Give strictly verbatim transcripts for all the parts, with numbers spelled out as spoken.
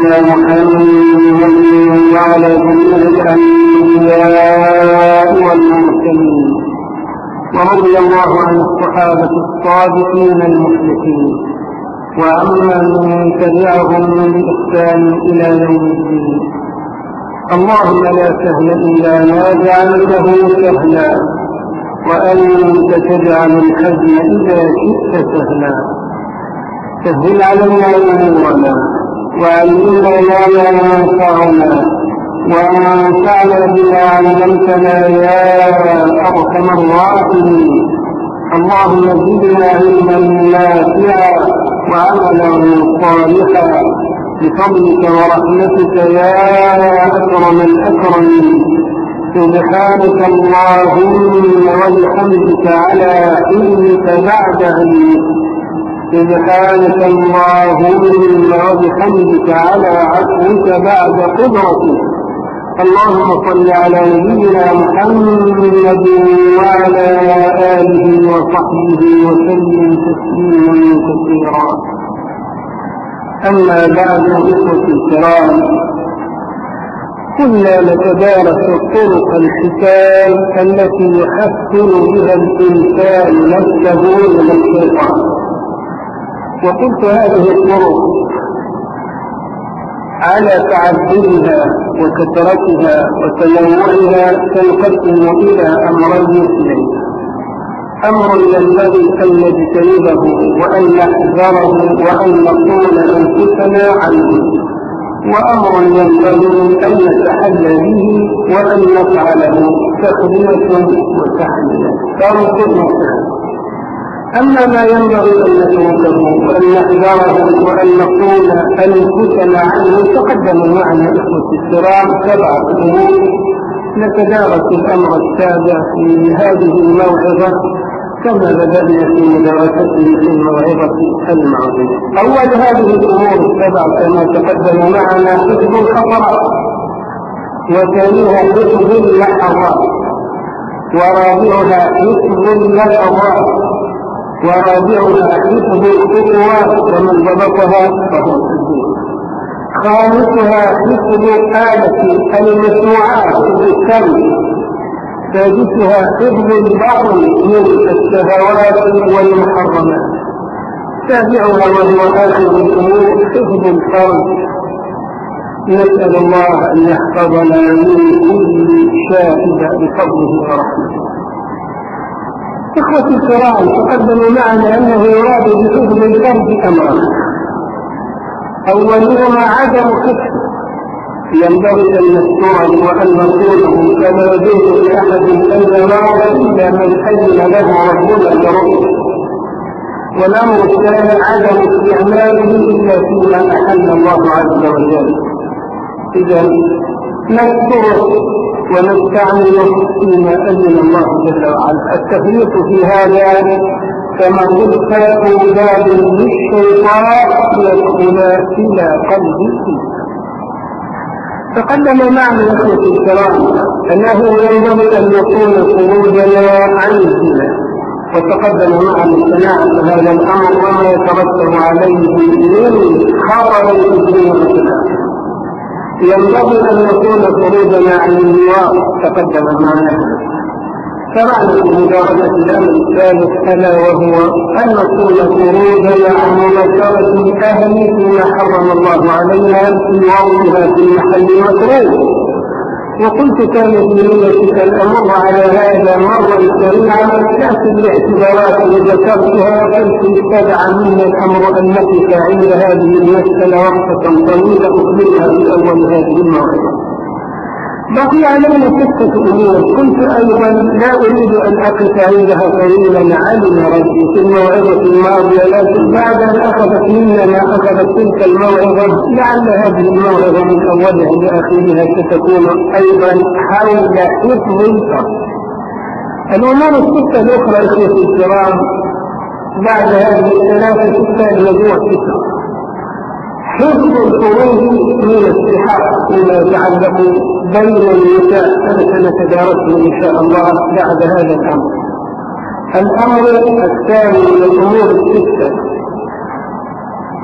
محمد وعلى جميع الأنبياء والمرسلين، ورضي الله عن الصحابة الصادقين المخلصين، وعمن تبعهم بإحسان إلى يوم الدين. اللهم لا سهل إلا ما جعلته سهلا، وأنت تجعل الحزن إذا شئت سهلا. سهل علينا أمورنا، وعلمنا ما لا ينفعنا، وانفعنا بما علمتنا يا أرحم الراحمين. اللهم زدنا علما نافعا وعملا صالحا بفضلك ورحمتك يا أكرم الأكرمين. سبحانك اللهم وبحمدك على علمك بعد علمك، سبحانك اللهم وبحمدك على عفوك بعد قدرتك. اللهم صل على نبينا محمد وعلى آله وصحبه وسلم تسليما كثيرا. أما بعد، إخوتي الكرام، كنا نتدارس طرق الحساب التي يحسن بها الإنسان نفسه من الشيطان، وقلت هذه الطرق على تعددها وكثرتها وتنوعها تنقسم إلى أمرين اثنين: أمر ينبغي أن نجتنبه وأن نحذره وأن نقول أنفسنا عنه، وأمر ينبغي أن نتحلى به وأن نفعله تخدمة وتحلية. فرق مختلف. أما ما ينبغي أن نتركه وأن نحذره وأن نقول أنفسنا عنه تقدم معنا إخوة الكرام سبعة أمور. نتدارس الأمر السابع في هذه الموعظة كما بدأنا في مدارسته في الموعظة الماضية. أول هذه الأمور السبع كما تقدم معنا حفظ الخطرات، وثانيها حفظ اللحظات، ورابعها حفظ اللحظات، ورابعها حفظ الخطوات ومن ضبطها فهو الدين. خامسها حفظ آلة المسموعات بالسمع. سادسها حفظ البطن من الشهوات والمحرمات. سابعها وهو آخر الأمور حفظ الفرج. نسأل الله أن يحفظنا من كل شاهد بفضله ورحمته. إخوتي الكرام، تقدم معنا أنه يراد بحفظ الفرج أمران: أولهما عدم كشفه، ينبغي أن نستره وأن نقوله كما يجوز لأحد أن يراه إلا من حزن له ربنا برؤيه. والأمر الثاني عدم استعماله إلا فيما أحل الله عز وجل. إذا نستره ونستعمله فيما أذن الله جل وعلا. التفريط في هذا كما قلت أولاد للشيطان يدخل إلى قلب الإنسان. تقدم معنا إخوتي الكرام أنه ينبغي أن يكون خروجنا عن الزنا، وتقدم معنا صناعة هذا الأمر وما يترتب عليه من خطر الزنا. ينبغي أن يكون خروجنا عن اللواط، تقدم معنا. شرعنا في مدارسة الأمر الثالث ألا وهو أن نكون خروجنا عن مباشرة الأهل فيما حرم الله علينا في وضعها في المحل المكروه. وقلت كانت نيتي أن أمر على هذا مرة سريعا، لكن الاعتبارات التي ذكرتها قلت استدعى منا الأمر أن نقف عند هذه المسألة وقفة طويلة أخبرها في أول هذه الموعظة. بقي علينا ستة أمور كنت أيضا لا أريد أن أقف عندها طويلا علم ربي في الموعظة الماضية، لكن بعد أن أخذت منا ما أخذت تلك الموعظة لعل هذه الموعظة من أولها لآخرها ستكون أيضا حول حفظ الفرج. الأمور الستة الأخرى إخوتي الكرام بعد هذه الثلاثة ستة الموضوع ستة: حفظ الخروج من الصحة فيما يتعلق بين النساء، هذا سنتدارسه إن شاء الله بعد هذا الأمر. الأمر الثاني من الأمور الستة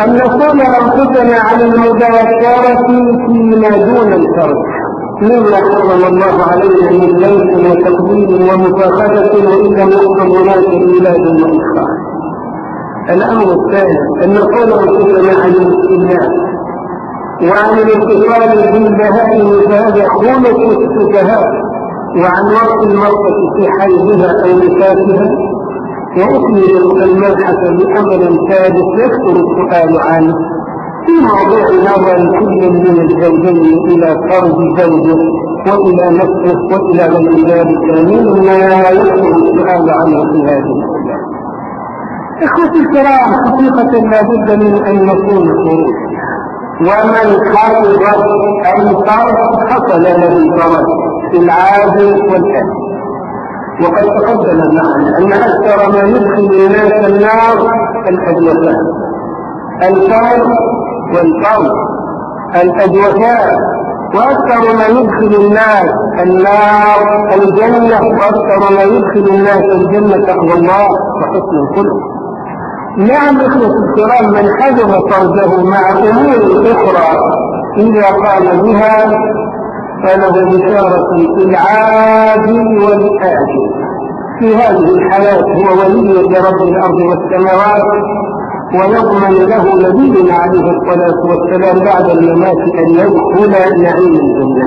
أن نصون أنفسنا عن المذاكرة فيما دون الفرد مما حرم الله علينا من ليس وتقديم ومفاخرة وإذا نقض هناك إيلاد وإخراج. الأمر الثاني أن نصون أنفسنا عن الاستماع وعن الاتصال بالبهائم فهذا خلق السفهاء، وعن وقت المرأة في حيضها أو نفاسها، وأكمل المبحث بأمر ثالث يكثر السؤال عنه في موضوع نظر كل من الزوجين إلى فرد زوجه وإلى نفسه وإلى غير ذلك مما يكثر السؤال عنه في هذه الأيام. إخوتي الكرام، حقيقة لا بد من أن نكون خروج، ومن حفظ الفرد حصل له فرد في العاجل والآجل. وقد تقدم معنا أن أكثر ما يدخل الناس النار الأدوثان، الفرد والفرد الأدوثان، وأكثر ما يدخل الناس النار الجنة، وأكثر ما يدخل الناس الجنة تقوى الله وحسن الخلق. نعم إخوة الكرام، من حجب فرجه مع أمور أخرى إذا قام بها فله بشارة في العاجل والآجل. في هذه الحياة هو ولي لرب الأرض والسماوات، ويضمن له نبينا عليه الصلاة والسلام بعد الممات أن يدخل نعيم الجنة.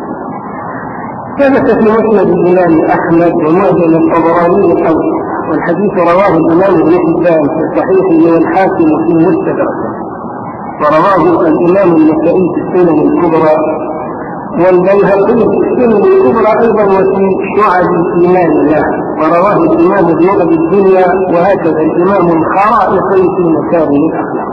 ثبت في مسند الإمام أحمد ومعجم الطبراني الأوسط، والحديث رواه الإمام ابن حبان في صحيحه والحاكم في مستدركه، ورواه الإمام النسائي في السنن الكبرى، والبيهقي في السنن الكبرى أيضا وفي شعب الإيمان الله، ورواه الإمام ابن أبي الدنيا، وهكذا الإمام الخرائطي في مكارم الأخلاق.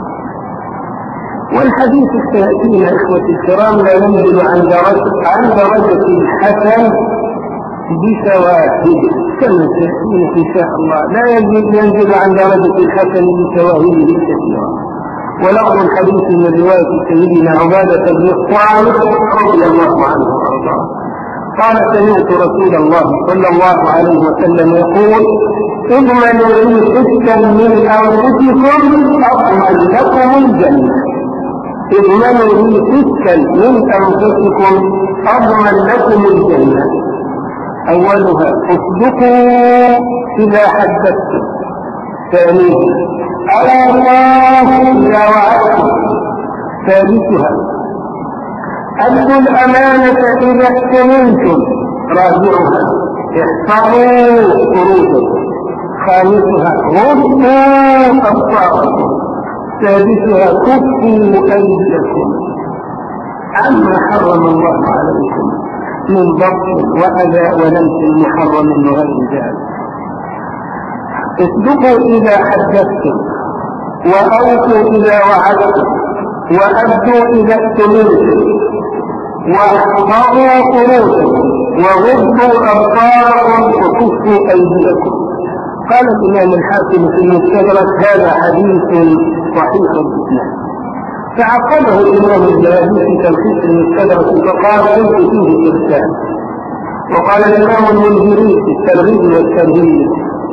والحديث سيأتينا إخوتي الكرام لا ينزل عن درجة عن درجة الحسن بشواهده، كما سيأتينا إن شاء الله، لا ينزل عن درجة الحسن بشواهده الكثيرة. ولفظ الحديث من رواية سيدنا عبادة بن الصامت رضي الله عنه وارضاه قال: سمعت رسول الله صلى الله عليه وسلم يقول: اضمنوا لي ستا من أنفسكم أضمن لكم الجنة. اضمنوا لي ستا من أنفسكم أضمن لكم الجنة. أولها: اصدقوا إذا حدثتم. ثانيها: على الله إذا وعدتم. ثالثها: أدوا الأمانة إذا اؤتمنتم. رابعها: احفظوا فروجكم. خامسها: غضوا أبصاركم. سادسها: كفوا أيديكم عما حرم الله عليكم من بطش وأذى ولمس محرم وغير ذلك. اصدقوا إذا حدثتم، وأوفوا إذا وعدتم، وأدوا إذا اؤتمنتم، واحفظوا فروجكم، وغضوا أبصاركم، وكفوا أيديكم. قال الإمام الحاكم في المستدرك: هذا حديث صحيح الإسلام. فعقبه الإمام الذهبي في تلخيص المستدرك فقال: ليس فيه إرسال. وقال الإمام المنذري في الترغيب والترهيب: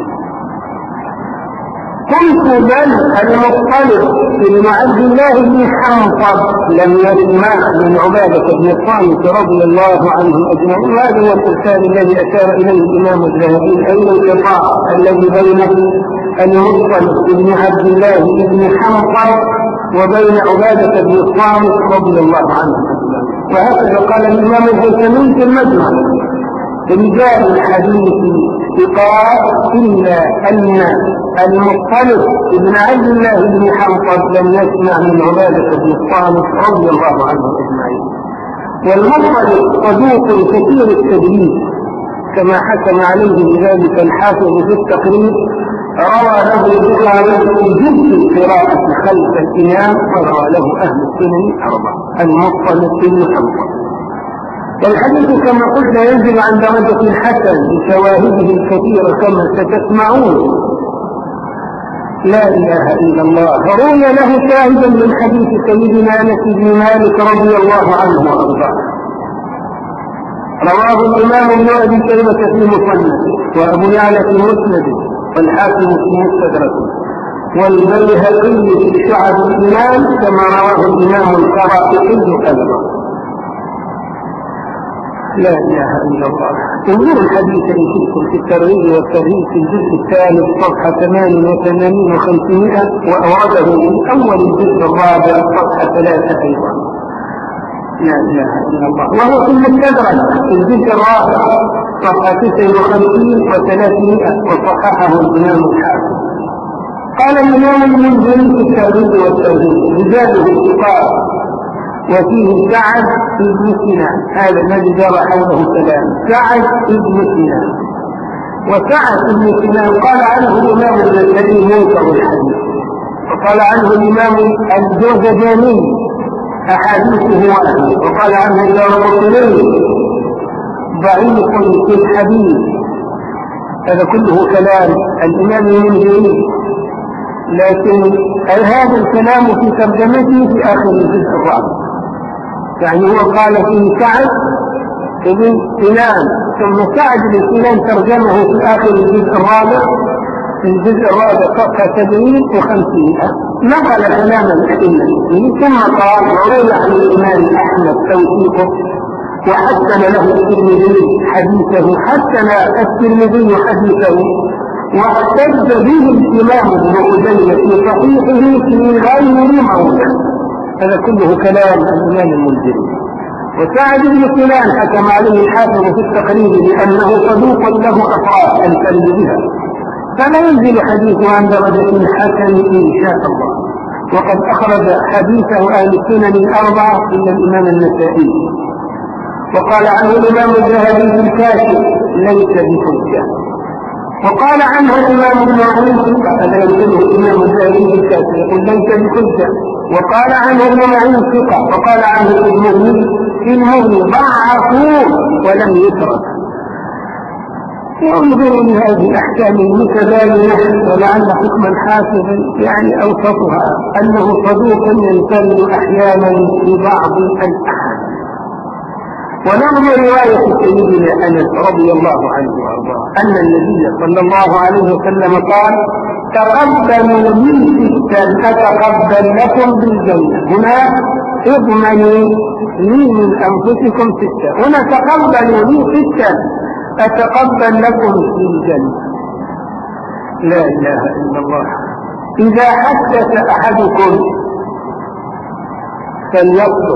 قلت بل المطلب بن عبد الله بن حنطب لم يسمع من عبادة بن الصامت رضي الله عنهم أجمعين. هذا هو الإرسال الذي أشار إليه الإمام الذهبي، أي الانقطاع الذي بين المطلب بن عبد الله بن حنطب وبين عبادة بن الصامت رضي الله عنهم أجمعين. وهكذا قال الإمام الهيثمي في المجمع: رجال الحديث ثقات إلا أن المطلب بن عبد الله بن حنطب لم يسمع من عبادة بن الصامت رضي الله عنه أجمعين. والمطلب صدوق كثير التدليس كما حكم عليه بذلك الحافظ في التقريب. روى له البخاري في جزء قراءة خلف الإمام، وروى له أهل السنن أربعة: المطلب بن حنطب. والحديث كما قلت ينزل عن درجة الحسن بشواهده الكثيرة كما ستسمعون. لا إله إلا الله. روي له شاهدا من حديث سيدنا أنس بن مالك رضي الله عنه وأرضاه، رواه الإمام ابن أبي شيبة في مسنده، وأبو يعلى في مسنده، والحاكم في مستدركه. والبيهقي في شعب الإيمان كما رواه الإمام الكرائي أيضا. لا إله إلا الله. انظروا الحديث إن شئتم في الترغيب والترهيب في الجزء الثالث صفحة ثمان وثمانين وخمسمائة، وأورده من أول الجزء الرابع صفحة ثلاثة أيضا. لا إله إلا الله. وهو في المستدرك في الجزء الرابع صفحة تسعة وخمسين وثلاثمائة، وصححه الإمام الحاكم. قال الإمام المنذري في الترغيب والترهيب: رجاله الثقات، وفيه سعد بن سنان، هذا الذي جرى حوله الكلام، سعد بن سنان. وسعد بن سنان قال عنه الإمام النسائي منكر الحديث، وقال عنه الإمام الجوزجاني أحاديثه واحدة، وقال عنه الدارقطني ضعيف في الحديث. هذا كله كلام الإمام المنذري، لكن هذا الكلام في ترجمته في آخر الجزء الرابع. يعني هو قال فيه سعد بن سنان، ثم سعد بن سنان ترجمه في آخر الجزء الرابع، في الجزء الرابع صفحة سبعين وخمسين، نقل كلام الأئمة. ثم قال: وروي عن الإمام أحمد توثيقه، وحسن له الترمذي حديثه، حسن الترمذي حديثه، واحتج به الإمام ابن خزيمة في صحيحه في غير موضع. هذا كله كلام الإمام المنذري. وسعد بن سنان حكم عليه الحافظ في التقريب بأنه صدوق له أطراف الكلب بها، فلا ينزل حديثه عن درجة حسن إن شاء الله. وقد أخرج حديثه أهل السنن الأربعة إلا الإمام النسائي. وقال عنه الإمام الذهبي في الكاشف: ليس بحجة. وقال عنه الإمام ابن معين، هذا يقوله الإمام الذهبي في الكاشف، يقول ليس بحجة. وقال عنه ابن معين ثقة. وقال عنه المغني في المغني ضعفوه ولم يترك. وانظروا لهذه الأحكام المتباينة، ولعل حكم الحافظ يعني أوسطها أنه صدوق ينفرد أحيانا ببعض الأحاديث. ونظم رواية سيدنا أنس رضي الله عنه وأرضاه أن النبي صلى الله عليه وسلم قال: تقبلوا لي ستا أتقبل لكم بالجنة. هنا اضمنوا لي من أنفسكم ستا، هنا تقبلوا لي ستا أتقبل لكم في الجنة. لا إله إلا الله. إذا حدث أحدكم فليصدق،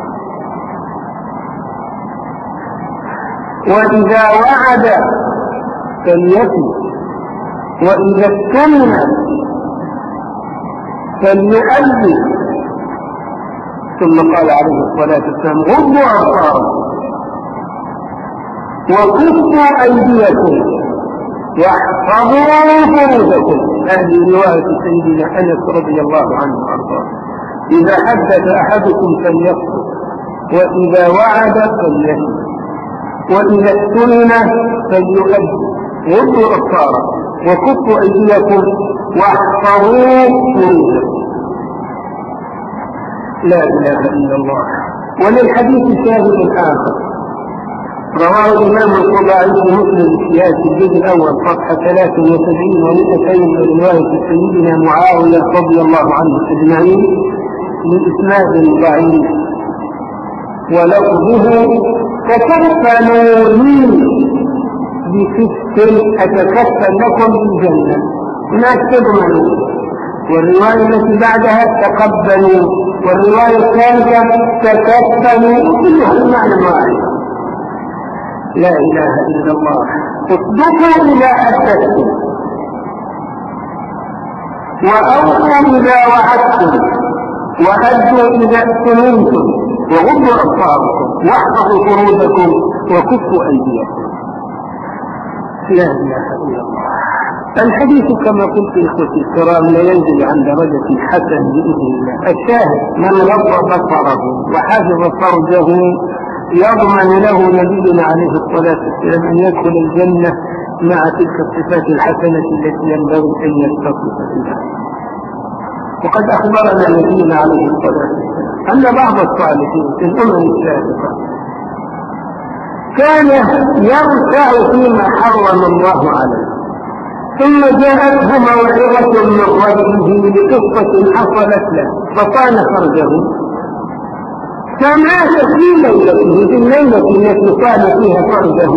وإذا وعد فليصدق، وإذا اؤتمن فليؤدي. ثم قال عليه الصلاة والسلام: غضوا أبصاركم وكفوا أيديكم واحفظوا فروجكم. هذه رواية سيدنا أنس رضي الله عنه وأرضاه. إذا حدث أحدكم فليصدق، وإذا وعد فليصدق، وإذا اؤتمن فليؤدي. غضوا أبصاركم وكفوا أيديكم واحفظوا فروجكم. لا إله إلا الله. وللحديث شاهد آخر رواه الإمام الطبراني في مسلم في الجزء الأول صفحة ثلاثة وسبعين ومئتين من رواية سيدنا معاوية رضي الله عنه أجمعين بإسناد ضعيف، ولفظه: تكفلوا لي بست أتكفل لكم بالجنة. هناك تضمنوا. والرواية التي بعدها: تقبلوا، والرواية الثالثة: تكفلوا، كلها المعنى واحد. لا إله إلا الله. اصدقوا إذا حدثتم، وأوفوا إذا وعدتم، وأدوا إذا اؤتمنتم، وغضوا أبصاركم، واحفظوا فروجكم، وكفوا أيديكم. لا إله إلا الله. الحديث كما قلت إخوتي الكرام لا ينزل عن درجة حسن بإذن الله. الشاهد: من غض بصره وحفظ فرجه يضمن له نبينا عليه الصلاة والسلام أن يدخل الجنة مع تلك الصفات الحسنة التي ينبغي أن يتصف بها. وقد أخبرنا نبينا عليه الصلاة والسلام أن بعض الصالحين في الأمم السابقة كان يرتع فيما حرم الله عليه، ثم جاءته موعظة من ربه بقصة حصلت له فصان فرجه فمات في ليلته في الليلة التي صان فيها فرجه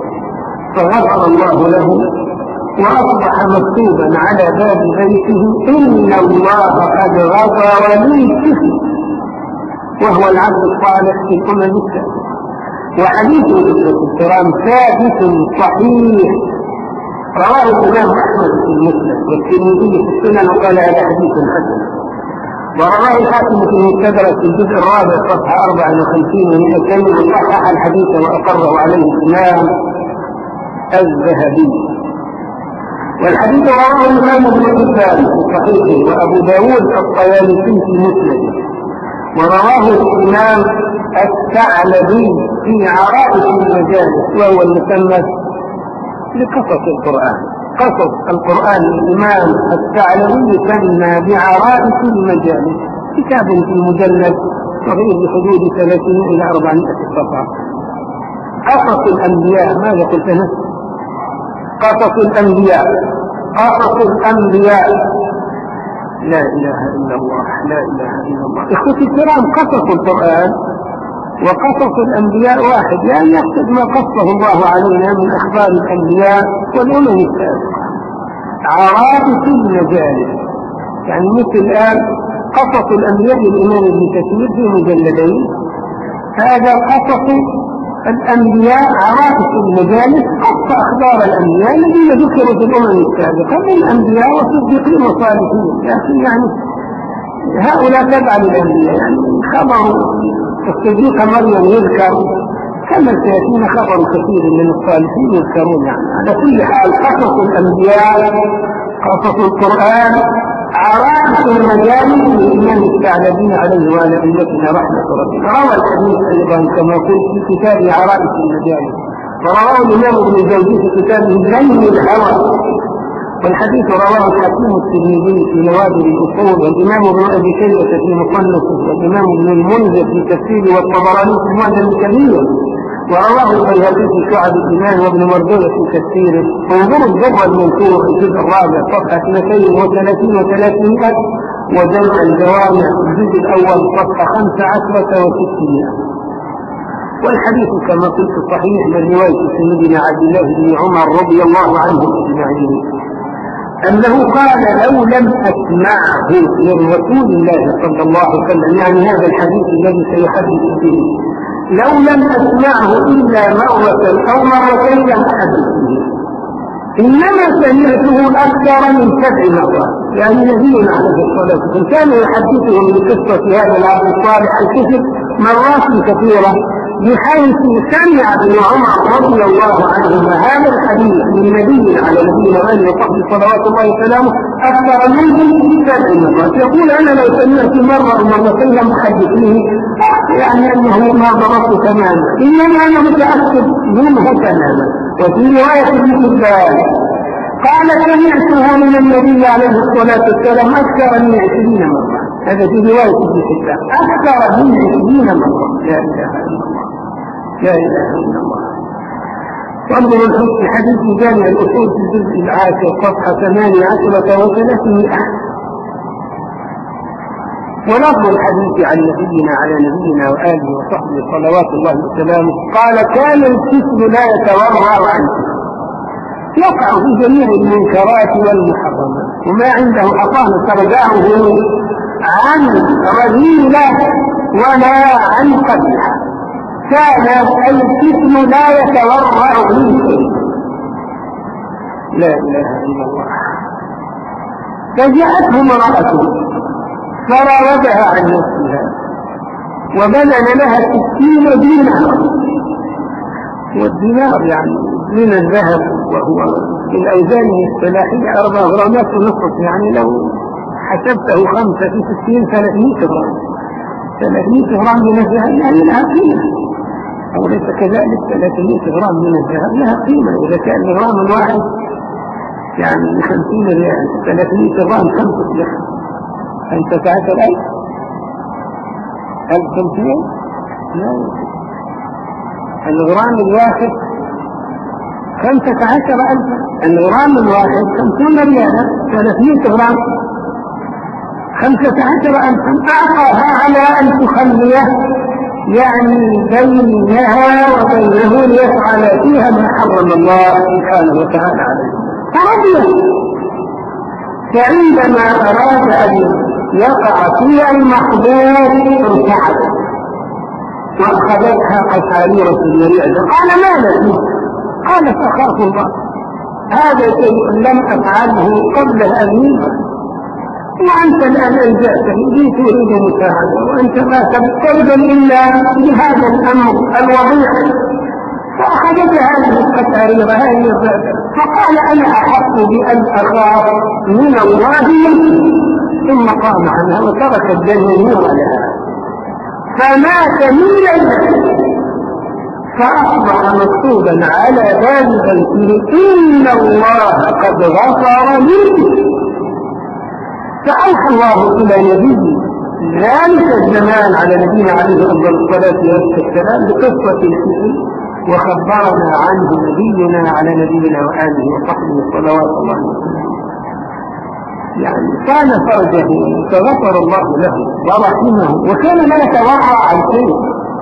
فغفر الله له وأصبح مكتوبا على باب بيته إن الله قد غفر للكفر، وهو العبد الصالح في الأمم السابقة. وحديث الكرام ثابت صحيح رواه الإمام أحمد في المسند والترمذي في السنن وقال هذا حديث حسن، ورواه الحاكم في المستدرك في الجزء الرابع صفحة أربعة وخمسين ومئتين وصحح الحديث وأقره عليه الإمام الذهبي. والحديث رواه الإمام ابن حبان في صحيحه وأبو داود الطيالسي في مسنده، ورواه الإمام الثعلبي في عرائس المجالس وهو المسمى لقصص القرآن. قصص القرآن الإمام الثعلبي سمى بعرائس المجالس، كتاب في مجلد صغير بحدود ثلاثين إلى أربعمائة صفحة. قصص الأنبياء، ماذا قلت هنا؟ قصص الأنبياء قصص الأنبياء لا إله إلا الله لا إله إلا الله. إخوتي الكرام، قصص القرآن وقصص الأنبياء واحد، يعني يقصد ما قصه الله علينا من أخبار الأنبياء والأمم السابقة. عرائس المجالس يعني مثل الآن قصص الأنبياء للإمام ابن كثير في مجلدين، هذا قصص الأنبياء عرائس المجالس قص أخبار الأنبياء الذين ذكروا في الأمم السابقة من الأنبياء وصديقين وصالحين، لكن يعني هؤلاء تبع الأنبياء. يعني خبر الصديقة مريم يذكر كما سيأتينا خبر كثير من الصالحين يذكرون. يعني على كل حال قصص الأنبياء قصص القرآن عرائس المجالس للإمام الثعلبي عليه وعلى أئمتنا رحمة ربنا. روى الحديث أيضا كما قلت في كتاب عرائس المجالس، ورواه الإمام ابن الجوزي في كتابه ليل الهوى، والحديث رواه الحكيم الترمذي في نوادر الأصول، والإمام ابن أبي شيبة في مصنفه، والإمام ابن المنذر في تفسيره، والطبراني في المعجم الكبير، ورواه البيهقي في شعب الإيمان، وابن مردويه في تفسيره. وانظروا الجبر المنثور في الجزء الرابع صفحة اثنتين وثلاثين وثلاثمائة، وجمع الجوامع في الجزء الأول صفحة خمس عشرة وستمائة. والحديث كما قلت صحيح من رواية سيدنا عبد الله بن عمر رضي الله عنه أجمعين أنه قال لو لم أسمعه من رسول الله صلى الله عليه وسلم، يعني هذا الحديث الذي سيحدث به، لو لم أسمعه إلا مرة أو مرتين لم أحدث به، إنما سمعته أكثر من سبع مرات. يعني نبينا عليه الصلاة والسلام كان يحدثهم بقصة هذا العبد الصالح الكفر مرات كثيرة، بحيث سمع ابن عمر رضي الله عنهما هذا الحديث من نبي على نبينا وآله وصحبه صلوات الله وسلامه أكثر منه سبع مرات. يقول أنا لو سمعت مرة أو مرتين لم أحدثه، يعني أنه ما ضربت تماما، إنما أنا متأكد منه تماما. وفي رواية ابن حبان قال سمعته من النبي عليه الصلاة والسلام أكثر من عشرين مرة، هذا في رواية ابن حبان أكثر من عشرين مرة. لا إله إلا الله لا إله إلا الله. وانظر الحديث حديث جامع الأصول في الجزء العاشر صفحة ثمانية عشرة وثلاثمائة. ولفظ الحديث عن نبينا على نبينا وآله وصحبه صلوات الله وسلامه قال كان الكفر لا يتورع عنه، يقع في جميع المنكرات والمحرمات، وما عنده حصانة ترجعه عن رذيلة ولا عن قبيحة. كان الكفر لا يتورع منه. لا إله إلا الله. فجاءته امرأة فراودها عن نفسها وبذل لها ستين دينار، والدينار يعني من الذهب، وهو بالأوزان الاصطلاحية أربع غرامات ونصف، يعني لو حسبته خمسة في ستين ثلاثمائة غرام، ثلاثمائة غرام من الذهب يعني لها قيمة، أو ليس كذلك ثلاثمائة غرام من الذهب لها قيمة. إذا كان الغرام الواحد يعني خمسين ريال، ثلاثمائة غرام خمسة ريال، أنت ساعة الألف ألف خمسين؟ لا، الغرام الواحد خمسة عشر ألف. الغرام الواحد خمسون ريالا، ثلاثمائة غرام، خمسة عشر ألفا. أعطاها على أن تخليه يعني بينها وبينه ليفعل فيها ما حرم الله سبحانه وتعالى عليه، فرضي. فعندما أراد أن يقع في المحظور ارتعد وأخذتها قشعريرة المريعة. قال ما لك؟ قال فأخاف الله، هذا شيء لم أفعله قبل أن يفعل، وأنت الآن ألجأتني لي تريد مساعدة، وأنت ما تبتدل إلا بهذا الأمر الوضيع. فأخذت هذه القشعريرة هذه الزادة، فقال أنا أحق بأن أخاف من الله منك، ثم قام عنها وترك الدم نورا لها، فمات من ليلة، فأصبح مكتوبا على باب بيته إن الله قد غفر منك. فأوحى الله إلى نبيه ذلك الزمان على نبينا عليه أفضل الصلاة والسلام بقصة الفتن، وخبرنا عنه نبينا على نبينا وآله وصحبه صلوات الله عليه. يعني كان فرجه فغفر الله له ورحمه، وكان لا يتورع عن شيء،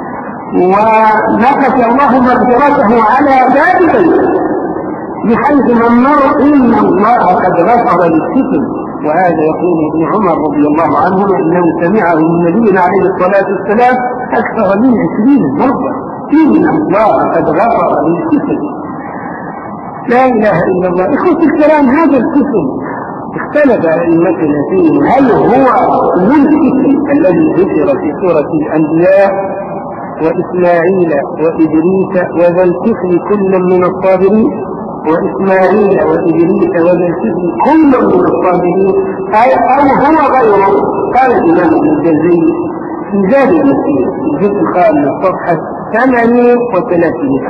ونقش الله مغفرته على باب بيته، بحيث من مر إن الله قد غفر للفتن. وهذا يقول ابن عمر رضي الله عنهما انه سمعه من نبينا عليه الصلاه والسلام اكثر من عشرين مره، ان الله قد غفر للكفر. لا اله الا الله. اخوتي الكرام، هذا الكفر اختلف ائمتنا فيه، هل هو من الكفر الذي ذكر في سوره الانبياء واسماعيل وادريس وذا الكفر كل من الصابرين، وإسماعيل وإدريس وذا الكفر كل من الصابرين، أو هو غيره؟ قال الإمام ابن الجوزي في ذلك في الجزء الخامس صفحة ثمانية وثلاثين: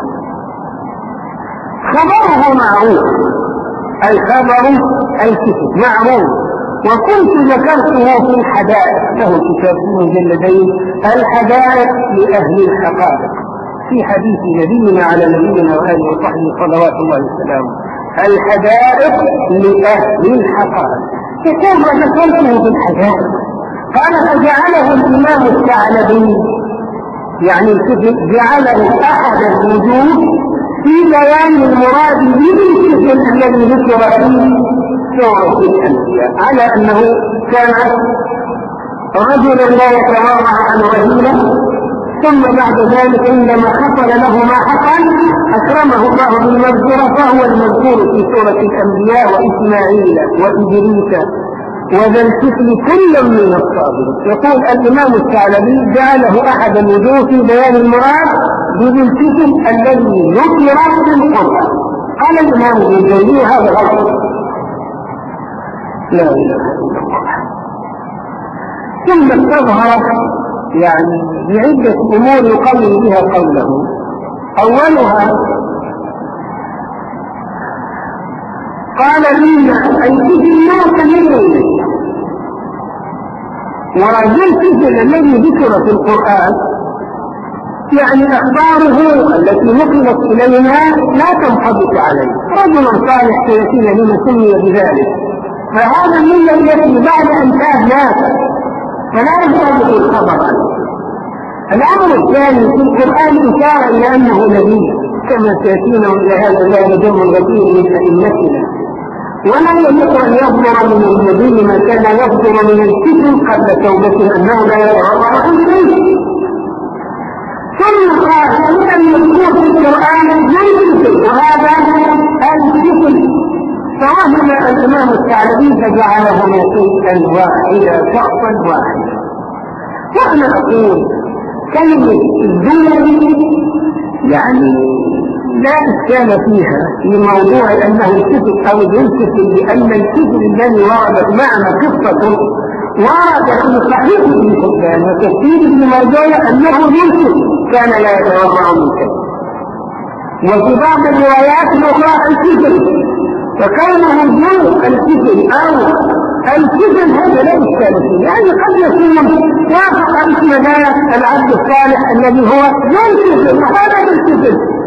خبره معروف، أي خبر الكفر معروف، وكنت ذكرته في الحدائق، له كتاب في مجلدين الحدائق لأهل الحقائق، في حديث نبينا على نبينا وآله وصحبه صلوات الله وسلامه، الحدائق لأهل الحقائق. فكيف ذكرته في الحدائق؟ قال فجعله الإمام الثعلبي، يعني جعله أحد الوجوه في بيان المراد بالكفر الذي ذكر في سورة الأنبياء، على أنه كان رجلا لا يتواضع عن رجلا، ثم بعد ذلك عندما حصل له ما حصل أكرمه الله بالمغفرة، فهو المذكور في سورة الأنبياء وإسماعيل وإدريس وذا الكفر كل من الصابرين. يقول الإمام الثعلبي جعله أحد الوجوه في بيان المراد بذي الكفر الذي ذكر في القرآن. قال الإمام ابن الجوزي هذا غلط، لا إله إلا الله. ثم استظهر يعني بعدة أمور يقوي بها قوله. أولها قال إن الكفر ما كمله، وذا الكفر الذي ذكر في القرآن يعني أخباره التي نقلت إلينا لا تنطبق عليه. رجل صالح سيأتينا لما سمي بذلك، فهذا من الذي بعد أن كان ناس فلا ينطبق الخبر عنه. الأمر الثاني في القرآن إشارة إلى أنه نبي، كما سيأتينا إلى هذا لا يدم الغفير من أئمتنا، ولا يجب أن يصدر من النبي ما كان يصدر من الكفر قبل توبته أنه لا يتوضأ عن شيء. ثم قال أن يكون في القرآن من وهذا الكفر، فوهم الإمام الثعلبي فجعله شيئا واحدا شخصا واحدا. وأنا أقول كلمة الذل يعني لا إشكال فيها في موضوع أنه الكفر أو الكفر، لأن الكفر الذي ورد معنا قصة ورد في صحيح ابن حبان وتفسير ابن مرجوية أنه الكفر كان لا يتوضأ من كفر، وفي بعض الروايات الأخرى الكفر، فكونه الجوع الكفر أو الكفر هذا لا إشكال فيه، يعني قد يكون وافق اسم ذات العبد الصالح الذي هو ذو الكفر وهذا الكفر،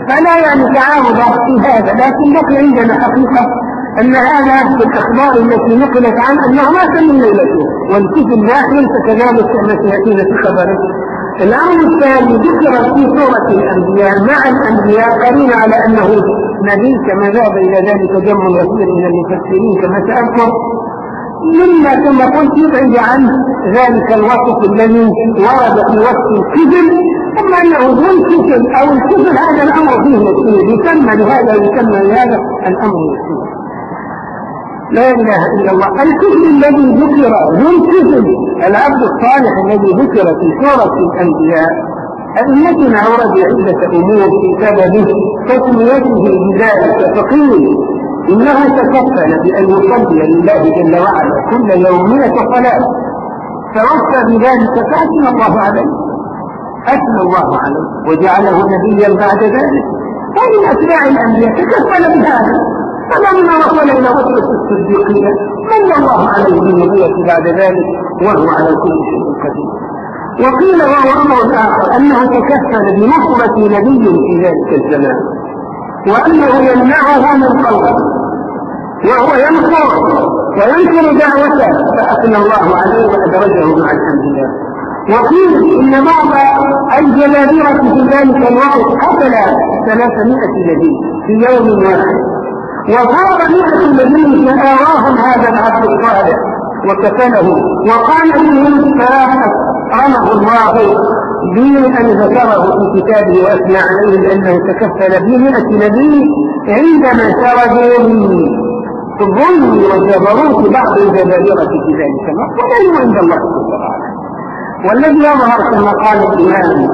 فلا يعني تعارض في هذا، لكن بقي عندنا حقيقة أن هذا في الأخبار التي نقلت عنه أنه مات من ليلته، والكفل لا ليس كذلك كما سيأتينا في خبره. الأمر الثاني ذكر في سورة الأنبياء مع الأنبياء قرين على أنه نبي، كما ذهب إلى ذلك جمع كثير من المفسرين كما سأذكر، مما كما قلت يبعد عن ذلك الوصف الذي ورد في وصف الكفل، ثم أنه ذو الكفل أو الكفل هذا الأمر فيه يسير، يسمى لهذا يسمى لهذا الأمر يسير. لا إله إلا الله. الكفل الذي ذكر ذو الكفل العبد الصالح الذي ذكر في سورة الأنبياء، أئمتنا أورد عدة أمور في سببه تسميته بذلك، فقيل إنه تكفل بأن يصلي لله جل وعلا كل يوم مئة صلاة، فوصى بذلك فأثنى الله عليه، أثنى الله عليه وجعله نبيا بعد ذلك، ومن أتباع الأنبياء تكفل بهذا. فلما وصل إلى وصفة الصديقية من الله عليه بالنبوة بعد ذلك وهو على كل شيء قدير. وقيل وهو أمر آخر أنه تكفل بنصرة نبي في ذلك الزمان، وأنه يمنعه من قوله وهو ينصر وينشر دعوته، فأثنى الله عليه وأدرجه مع الأنبياء. وقيل إن بعض الجبابرة في ذلك الوقت قتل ثلاثمائة نبي في يوم واحد، وصار مئة نبي فآواهم هذا العبد الصالح وكفله وقال بهم فأكرمه الله بأن ذكره في كتابه وأثنى عليه لأنه تكفل بمئة نبي عندما سردوا من الظلم والجبروت بعض الجبابرة في ذلك الوقت، ولا عند الله تعالى. والذي يظهر كما قال الإمام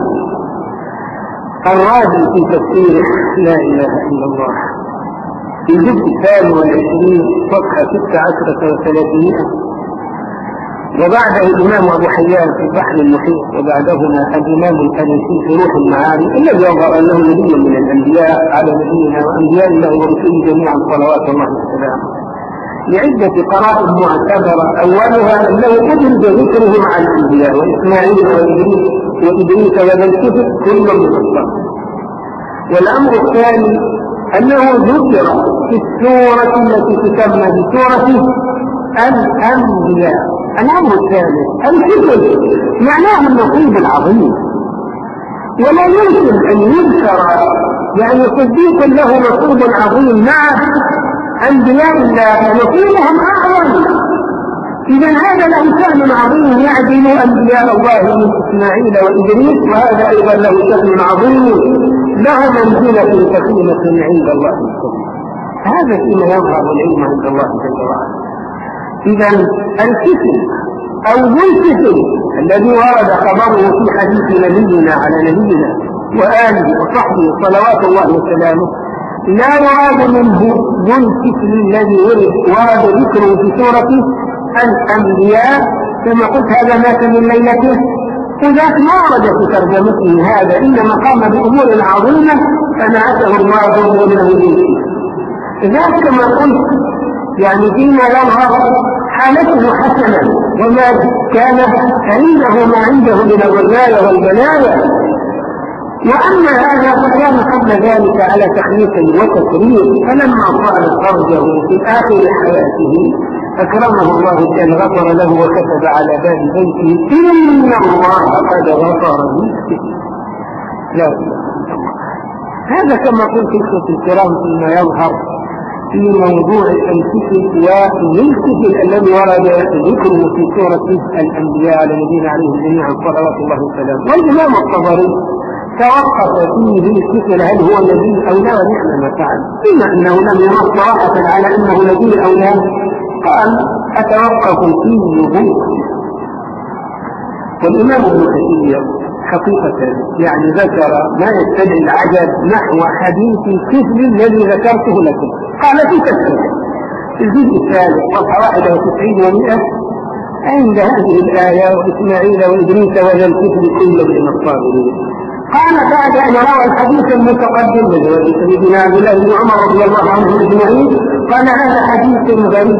الرازي في تفسيره لا إله إلا الله في الجزء الثاني والعشرين صفحة ستة عشرة وثلاثمائة، وبعده الإمام أبو حيان في البحر المحيط، وبعدهما الإمام الأنسي في روح المعاني، الذي يظهر أنه نبي من الأنبياء على نبينا وأنبياء الله ورسله جميعا صلوات الله وسلامه، لعدة قرائن معتبرة. أولها أنه أدرج ذكره مع الأنبياء وإسماعيل وإدريس وإدريس وذا الكفر كل من الله. والأمر الثاني أنه ذكر في السورة التي تسمى بسورة الأنبياء. الأمر الثالث الكفر معناه النصيب العظيم، ولا يمكن أن يذكر يعني صديق له نصيب عظيم مع أنبياء الله نصيبهم أعظم. إذا هذا له شأن عظيم يعدل أنبياء الله من إسماعيل وإدريس، وهذا أيضا له شأن عظيم له منزلة كثيرة عند الله. هذا فيما يظهر العلم عند الله جل وعلا. إذا الكفل أو ذو الكفل الذي ورد خبره في حديث نبينا على نبينا وآله وصحبه صلوات الله وسلامه، لا يراد منه ذو الكفل الذي ورد ذكره في سورة الأنبياء كما قلت هذا مات من ليلته، وذاك ما ورد في ترجمته هذا، إنما قام بأمور عظيمة فنعته الله ضمنه به. ذاك كما قلت يعني فيما يظهر حالته حسنة وما كان عنده ما عنده من الرزايا والبلايا. وأما هذا فكان قبل ذلك على تخليق وتكريم، فلما صار فرجه في آخر حياته أكرمه الله بأن غفر له وكتب على باب بيته إن الله قد غفر لي. لا هذا كما قلت في الكرام فيما يظهر في موضوع الكفل والكفل الذي ورد ذكره في سورة الأنبياء على نبينا عليه جميعا صلوات الله وسلامه. والإمام الطبري توقف فيه الكفل هل هو نبي أو لا، ونعم ما فعل، بما أنه لم ينص صراحة على أنه نبي أو لا، قال أتوقف فيه نبوة. والإمام ابن كثير حقيقة يعني ذكر ما يستدعي العجب نحو حديث الكفل الذي ذكرته لكم. قال في تفسير في الجزء الثالث صفحة واحد وتسعين ومئة عند هذه الآية وإسماعيل وإدريس وذا الكفل كل من الصابرين. قال بعد أن روى الحديث المتقدم من سيدنا عبد الله بن عمر رضي الله عنه أجمعين قال هذا حديث غريب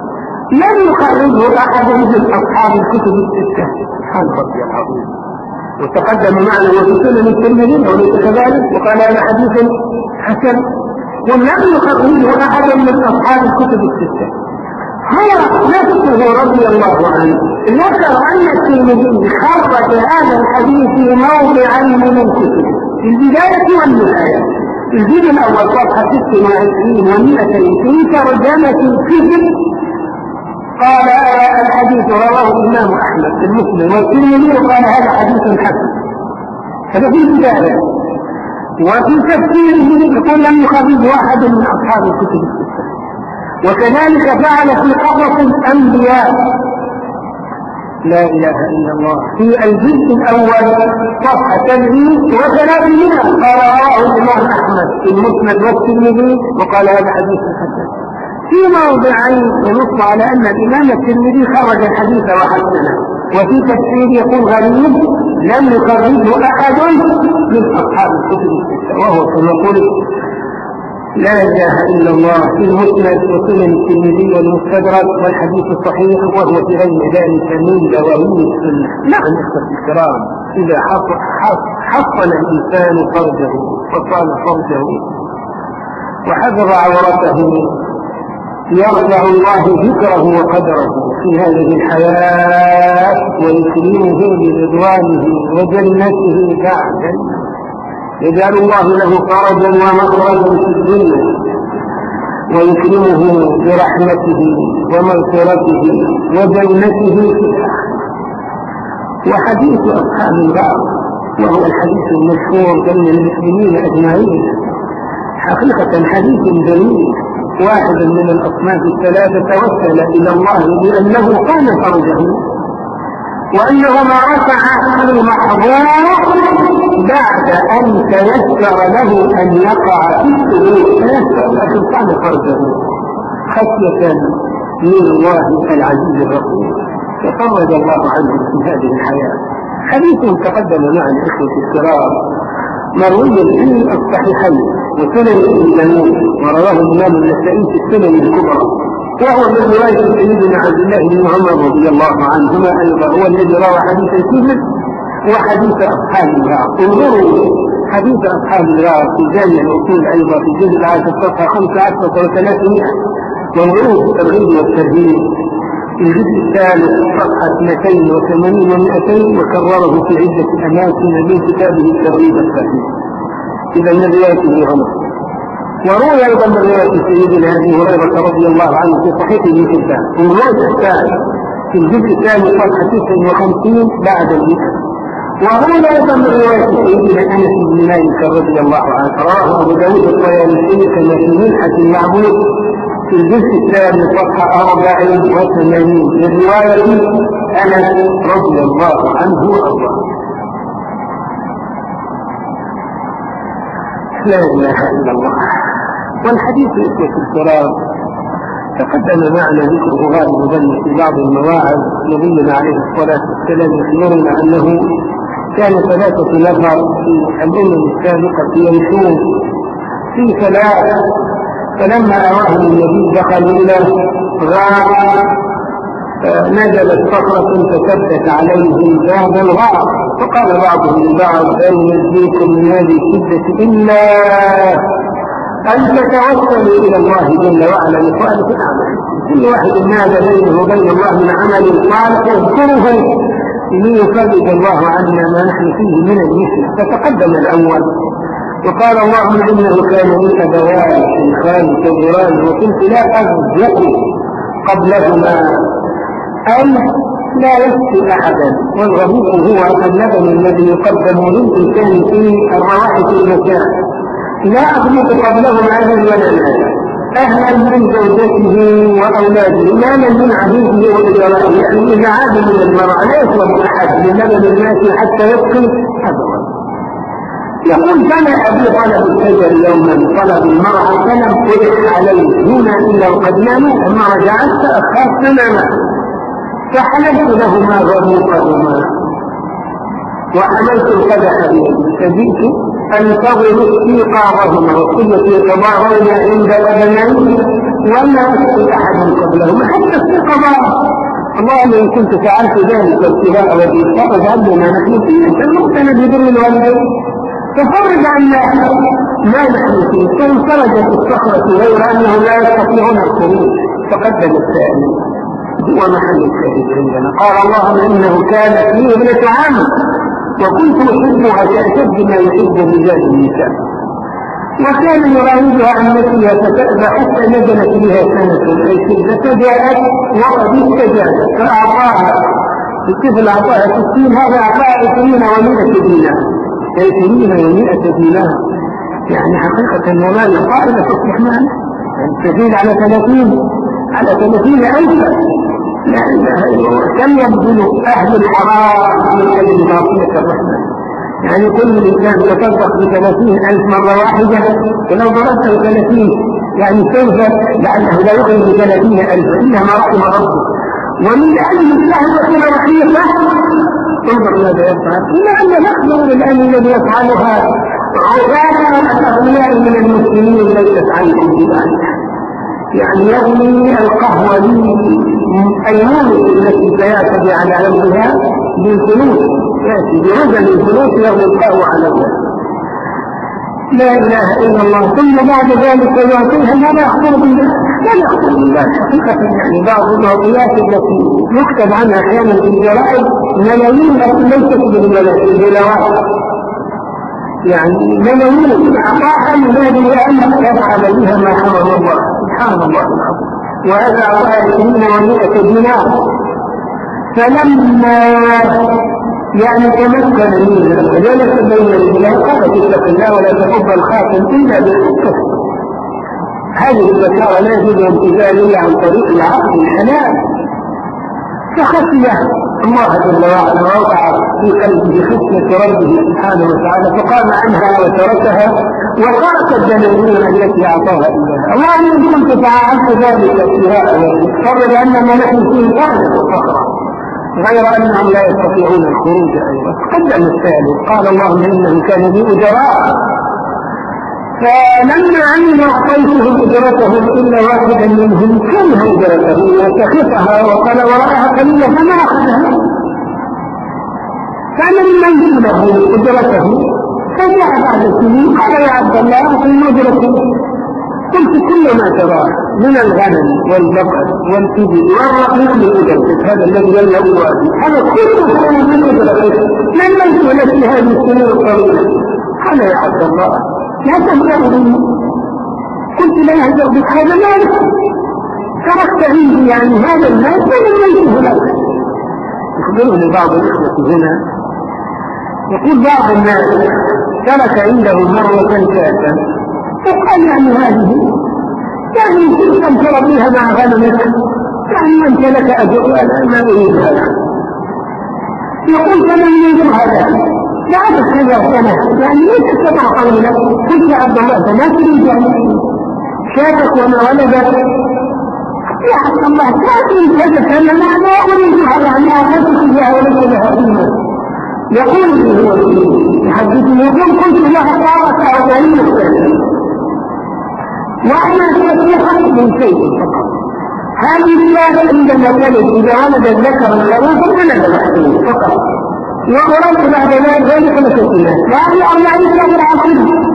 لم يخرجه أحد من أصحاب الكتب الستة. سبحان ربي العظيم. وتقدم معنا وفي سنن الترمذي وليس كذلك، وقال هذا حديث حسن، ولم يخرجه أحد من أصحاب الكتب الستة. هو نفسه رضي الله عنه ذكر أن الترمذي خرج هذا الحديث في موضعين من الكتب، في البداية والنهاية. الجزء الأول صفحة ستة وعشرين ومئتين في ترجمة الكتب قال الحديث رواه الإمام أحمد في المسلم والترمذي وقال هذا حديث حسن، هذا في البداية. وفي تفسيره يقول لم يخرجه أحد من أصحاب الكتب الستة. وكذلك فعل في قصص الأنبياء لا إله إلا الله في الجزء الأول صفحة سبعين وثلاثين قال رواه الإمام أحمد في المسند والترمذي وقال هذا حديث حسن. في موضعين ينص على أن الإمام الترمذي خرج الحديث وحسنه، وفي تفسير يقول غريب لم يخرجه أحد من أصحاب الكتب الستة، وهو كما قلت لا إله إلا الله في المسند وسنن الترمذي والمستدرك والحديث الصحيح، وهو في غير ذلك من دواوين السنة. نعم إخوة الكرام، إذا حصن الإنسان فرجه وصان فرجه وحفظ عورته يرفع الله ذكره وقدره في هذه الحياة ويكرمه برضوانه وجنته بعد، يجعل الله له فرجا ومخرجا في الدنيا ويكرمه برحمته ومغفرته وجنته في الآخرة. وحديث أصحاب الغار وهو الحديث المشهور بين المسلمين أجمعين حقيقة حديث جميل. واحد من الأصناف الثلاثة توسل إلى الله بأنه قام فرجه وأنه ما رفع المحظور بعد أن تيسر له أن يقع في السلوك لكن قام فرجه خشية من الله العزيز الرحيم ففرج الله عنه في هذه الحياة. حديث تقدم معنا إخوة الكرام مروي في الصحيحين وسنن ابن داود ورواه الإمام النسائي في السنن الكبرى، وهو من رواية سيدنا عبد الله بن عمر رضي الله عنهما أيضا هو الذي روى حديث الكفر وحديث أصحاب الغار. انظروا حديث أصحاب الغار في جامع الأصول أيضا في الجزء العاشر صفحة خمسة عشر وثلاثمائة، وانظروا الترغيب والترهيب في الجزء الثالث صفحة اثنتين وثمانين ومئتين وكرره في عدة أماكن من كتابه الترغيب الترهيب. إذا من روايته عمر. وروي أيضا من رواية سيدنا أبي هريرة رضي الله عنه في صحيح ابن حبان والرواية الثالث في الجزء الثاني صفحة تسعة وخمسين بعد المئة. وروي أيضا من رواية سيدنا أنس بن مالك رضي الله عنه رواه أبو داود الطيالسي كما في منحة المعبود في الجزء الثاني صفحة أربع وثمانين من رواية أنس رضي الله عنه وأرضاه. لا إله إلا الله. والحديث إخوة الكرام تقدم معنا ذكره غالبا في بعض المواعظ. نبينا عليه الصلاة والسلام يخبرنا أنه كان ثلاثة نفر في الأمم السابقة يمشون في ثلاث، فلما أراهم النبي دخلوا إلى غار نزلت صخرة فثبت عليهم باب الغار، فقال بعضهم لبعض لا ينجيكم من هذه الشدة إلا أن تتوسلوا إلى الله جل وعلا بصالح الأعمال. كل واحد ماذا بينه وبين الله من عمل صالح يذكره ليفرج الله عنا ما نحن فيه من المثل. فتقدم الأول وقال اللهم إنه كان لي أبوان شيخان كبيران وكنت لا أرزق قبلهما أن لا يكفي أحدا، والغريب هو اللبن الذي يقدم للإنسان في الروائح المكان لا أغلق قبلهم أهلا ولا مالا، أهلا من زوجته وأولاده مالا من عبيده وإجراءه، يعني إذا عاد من المرأة لا يطلب أحد من لبن الناس حتى يبقي أبدا. يقول كان أبي طلب الشجر يوما طلب المرأة فلم ألح عليه هنا إلا وقد ناموا، ثم رجعت فأخذت نامه فحللت لهما غريقهما وحملت القدح بيدي فجئت أنتظر استيقاظهما وكل استيقاظهما عند لبنين ولا أسأل أحد قبلهما حتى استيقاظا اللهم إن كنت فعلت ذلك ابتغاء وجهك فاجعل ما نحن فيه، أنت المقتنع ببر الوالدين ففرج عنا ما نحن فيه. فانفرجت الصخرة غير أنهم لا يستطيعون الخروج. تقدم السائل هو محل الشاهد عندنا. قال اللهم إنه كانت لي ابنة عم وكنت أحبها كأشد ما يحب الرجال النساء، وكان يراودها عن نفسها فتأبى حتى نزلت بها سنة أي شدة فجاءت وقد استجابت فأعطاها الطفل أعطاها ستين، هذا أعطاها عشرين ومئة دينار، عشرين ومئة دينار يعني حقيقة المال قائلة استحمال تزيد على ثلاثين على ثلاثين ألفا. لا إله إلا الله. كم يبذل أهل الحرام من أجل معصية الرحمن؟ يعني كل إنسان يتصدق بثلاثين ألف مرة واحدة، ولو ضربته ثلاثين يعني سوف لأنه لا يغني بثلاثين ألف إنما رحم ربه. ومن أجل الشهوة الرخيصة انظر ماذا يفعل. إلا أن نخبر الآن الذي يفعلها عبادة الأغنياء من المسلمين ليست عنكم بذلك. يعني يغني القهوة أيمون التي سيأتي على يومها بالفلوس، يأتي برجل الفلوس يغني القهوة على يومها. لا إله إلا الله. ثم بعد ذلك يعطيها ما لا يخبر بالله، لا يخبر بالله حقيقة. يعني بعض المعطيات التي يكتب عنها أحيانا في الجرائد ملايين ليست بالجلوات، يعني ملايين أعطاها من هذه أن يفعل بها ما حرم الله. سبحان الله العظيم. وهذا أعطاها عشرين ومئة دينار. فلما يعني تمكن منها وجلس بين البلاد قالت اتق الله ولا تحب الخاتم إلا بالحق. هذه البشارة لا يجب امتثالها عن طريق العقل الحلال. فخشي الله جل وعلا ووقع في قلبه خشية ربه سبحانه وتعالى فقام عنها وتركها وترك الدنانير التي أعطاها إياها. اللهم إن كنت فعلت ذلك ابتغاء وجهك فرج عنا ما نحن فيه غاية الفقر غير أنهم لا يستطيعون الخروج أيضا. تقدم الثالث قال اللهم إنه كان لي أجراء فلما عمل أعطيتهم أجرتهم إلا واحدا منهم كره أجرته وسخطها وقال وراءها قليلا فما أخذها. فلما له أجرته فجاء بعد سنين قال يا عبد الله أعطني أجرتي. قلت كل ما تراه من الغنم والبقر والإبل والرقيق من أجرتك هذا الذي يملأ الوادي هذا كله من أجرتك من ليس لك هذه السنين الطويلة. قال يا عبد الله لا تهزأ بي. قلت لا يهزأ بك هذا مالك تركت عندي يعني هذا المال فلم يجه لك. يخبرني بعض الإخوة هنا يقول بعض الناس ترك عنده مرة كاسا وقال يعني هذه يعني تلك أن تربيها مع غنمك يعني أنت لك أجر وأنا ما أريد هذا. يقول فمن يجب هذا بعد كذا سنة يعني ليس سبع قولنا قلت يا عبد الله فما تريد يعني شافك وما ولدك يا عبد الله ما تريد هذا سنة لا لا أريد هذا يعني أخذت فيها وليس لها قيمة. يقول لي هو يحدثني يقول قلت لها طارت أربعين سنة وأنا أستطيع من شيء فقط. هذه الولاده عندما تلد إذا ولد الذكر الخروف ولد الحديث فقط وأرد بعد ذلك مسكينات وأنا أربعين سنة العاصمة.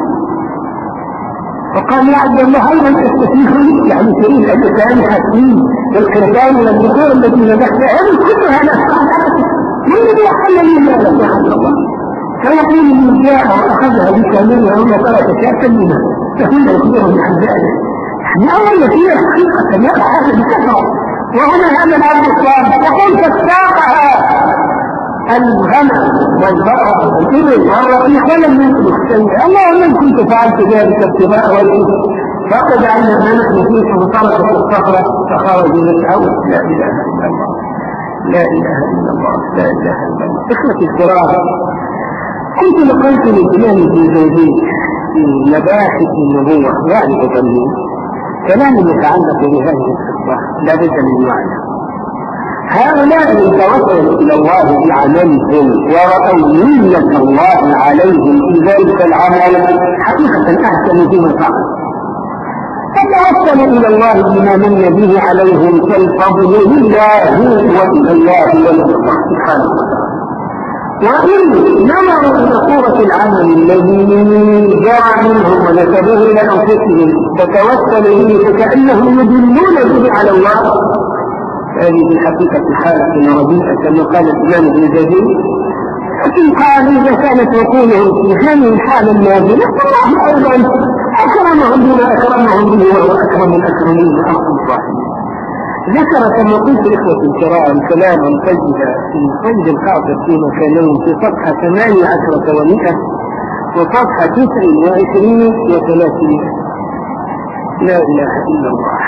فقال يا عبد الله أيضا تستطيع يعني تريد أن تتعامل حكيم والقربان والذكور التي نبحتها كلها نفسها من الذي أحل لي مالك يا عبد الله؟ فيقول من جاء وأخذها بكاملها وما ترك شيئا منها فهنا يخبرهم عن ذلك. يعني أولا فيها حقيقة لا هذا بكثرة. وهنا هذا العبد الصالح يقول فاستاقها الغنم والبقر والإبل والرقيق ولم ينقل الشيء. اللهم إن كنت فعلت ذلك ابتغاء وجهك فقد علم ما نحن فيه وطرقت الصخرة فخرجوا يسعون. لا إله إلا الله لا إله إلا الله لا إله إلا الله. إخوتي الكرام كنت لقيت للإمام الجوزي في مباحث النبوة يعني تطليل كلام يتعلق بهذه القصة لا بد من معنى. هؤلاء توصلوا إلى الله بعملهم ورأوا منة الله عليهم في ذلك العمل حقيقة أحسن فيما فعل. فتوسلوا إلى الله بما من به عليهم فالفضل لله وإلى الله والله سبحانه وتعالى. وإن نظروا إلى صورة العمل الذي جاء منهم ونسبوه إلى أنفسهم فتوسلوا إليه فكأنهم يدلون به على الله، هذه في حقيقة حالة رديئة كما قال الإمام ابن جرير. لكن قال إذا كانت عقولهم في هذه الحالة النازلة فالله أيضا أكرمهم بما أكرمهم به وهو أكرم الأكرمين أرحم الراحمين. ذكر كما قلت إخوة الكرام كلاما طيبا في قيد الخاطر في مكانين في صفحة ثمانية عشرة ومئة وصفحة تسع وعشرين وثلاثين. لا إله إلا الله.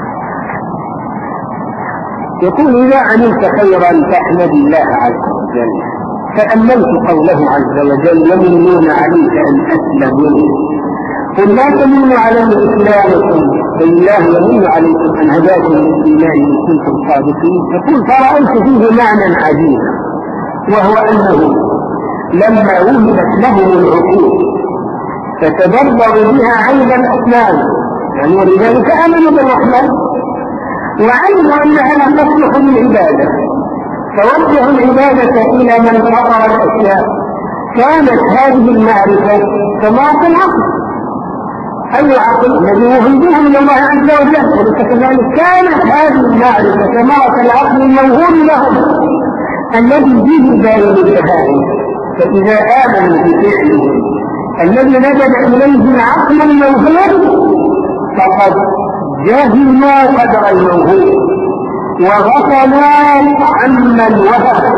يقول إذا عملت خيرا فاحمد الله عز وجل. تأملت قوله عز وجل يمنون عليك أن أسلموا، قل لا تمنوا على إسلامكم بل الله يمن عليكم أن هداكم للإيمان إن كنتم صادقين. يقول فرأيت فيه معنى عجيبا، وهو أنه لما وهبت لهم العقول فتدبروا بها عيب الأصنام، يعني ولذلك آمنوا بالرحمن وعلموا أنها لا تصلح للعبادة فوجهوا العبادة إلى من فطر الأشياء. كانت هذه المعرفة كما في العقل، أي عقل الذي يهديه من الله عز وجل، ولكذلك كانت هذه المعرفة كما العقل الموهوب لهم الذي به دائم البهائم. فإذا آمنوا بفعله الذي نجد إليه العقل الموهوب فقد جهلوا قدر الموهوب وغفلوا عمن وهب.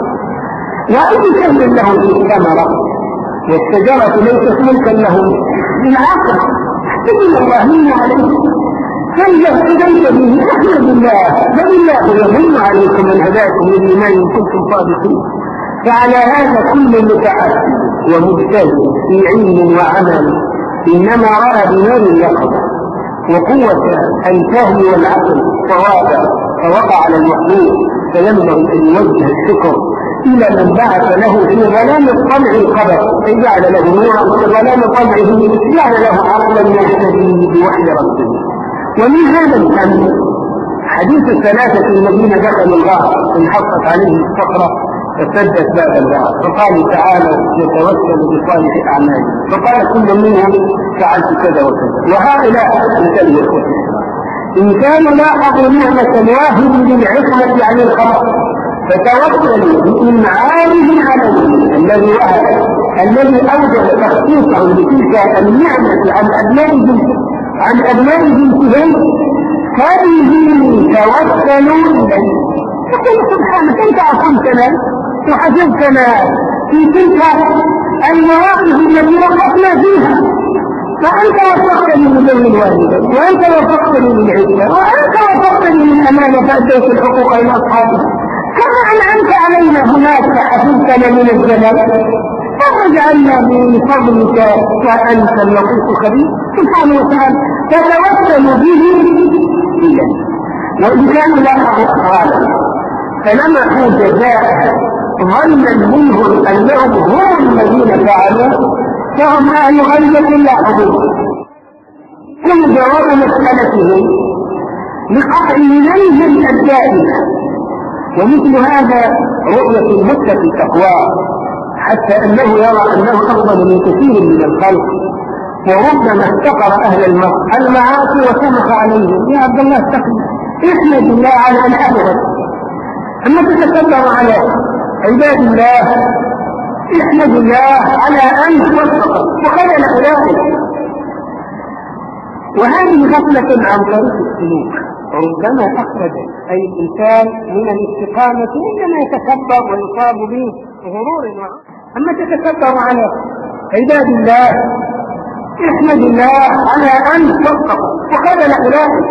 وإن كان لهم في الثمرة والشجرة ليست ملكا لهم بالعقل تجد الله من عليكم فإذا اهتديت به احمد الله بل الله يمن عليكم من هداكم للإيمان إن كنتم صادقين. فعلى هذا كل متعبد ومجتهد في علم وعمل إنما رأى بنار اليقظة وقوة الفهم والعقل صوابا فوقع على المخلوق فينبغي أن يوجه الشكر إلى من بعث له في ظلام الطمع القدر أي جعل له نورا في ظلام طمعه جعل له عقلا يهتدي بوحي ربه. ومن هذا الأمر حديث الثلاثة الذين دخلوا الغار انحطت عليهم الصخرة فسدت باب الغار فقال تعالى يتوسل بصالح أعماله فقال كل منهم فعلت كذا وكذا. وهؤلاء مثل الإخوة إن كانوا لاحظوا نعمة الواهب للعصمة عن الخطأ فتوكلوا بإنعامه عليه الذي وهب الذي أوجد تخصيصه لتلك النعمة عن أبنائهم عن أبناء بنتهم هذه توكلوا إليه. فقل سبحانك أنت أقمتنا وحفظتنا في تلك المواقف التي وقفنا فيها فأنت وفقتني من ذوي الوالدين وأنت وفقتني من العزة وأنت وفقتني من أمانة فأديت الحقوق إلى أصحابها كما أنعمت علينا هناك فحفظتنا من الزلل فاجعلنا من فضلك وأنت اللطيف الخبير سبحانه وتعالى. فتوسلوا به إليه. وإن كانوا لا أخوانا فلمحوا جزاء ظنا منهم أنهم هم الذين فعلوا فهم أهل غيبة لا حدود. كل جواب مسألتهم لقطع إليهم الدائمة. ومثل هذا رؤية المتقي تقوى حتى أنه يرى أنه أفضل من كثير من الخلق وربما افتقر أهل المعاصي وسمح عليهم. يا عبد الله استقم احمد الله على أن أبغض أما تتكبر على عباد الله احمد الله على أن توفق وخلل أولئك. وهذه غفلة عن طريق السلوك ربما أخرج أي الإنسان من الاستقامة عندما يتكبر ويصاب به غرور. أما تتكبر على عباد الله احمد الله على أن توفق وخلل أولئك.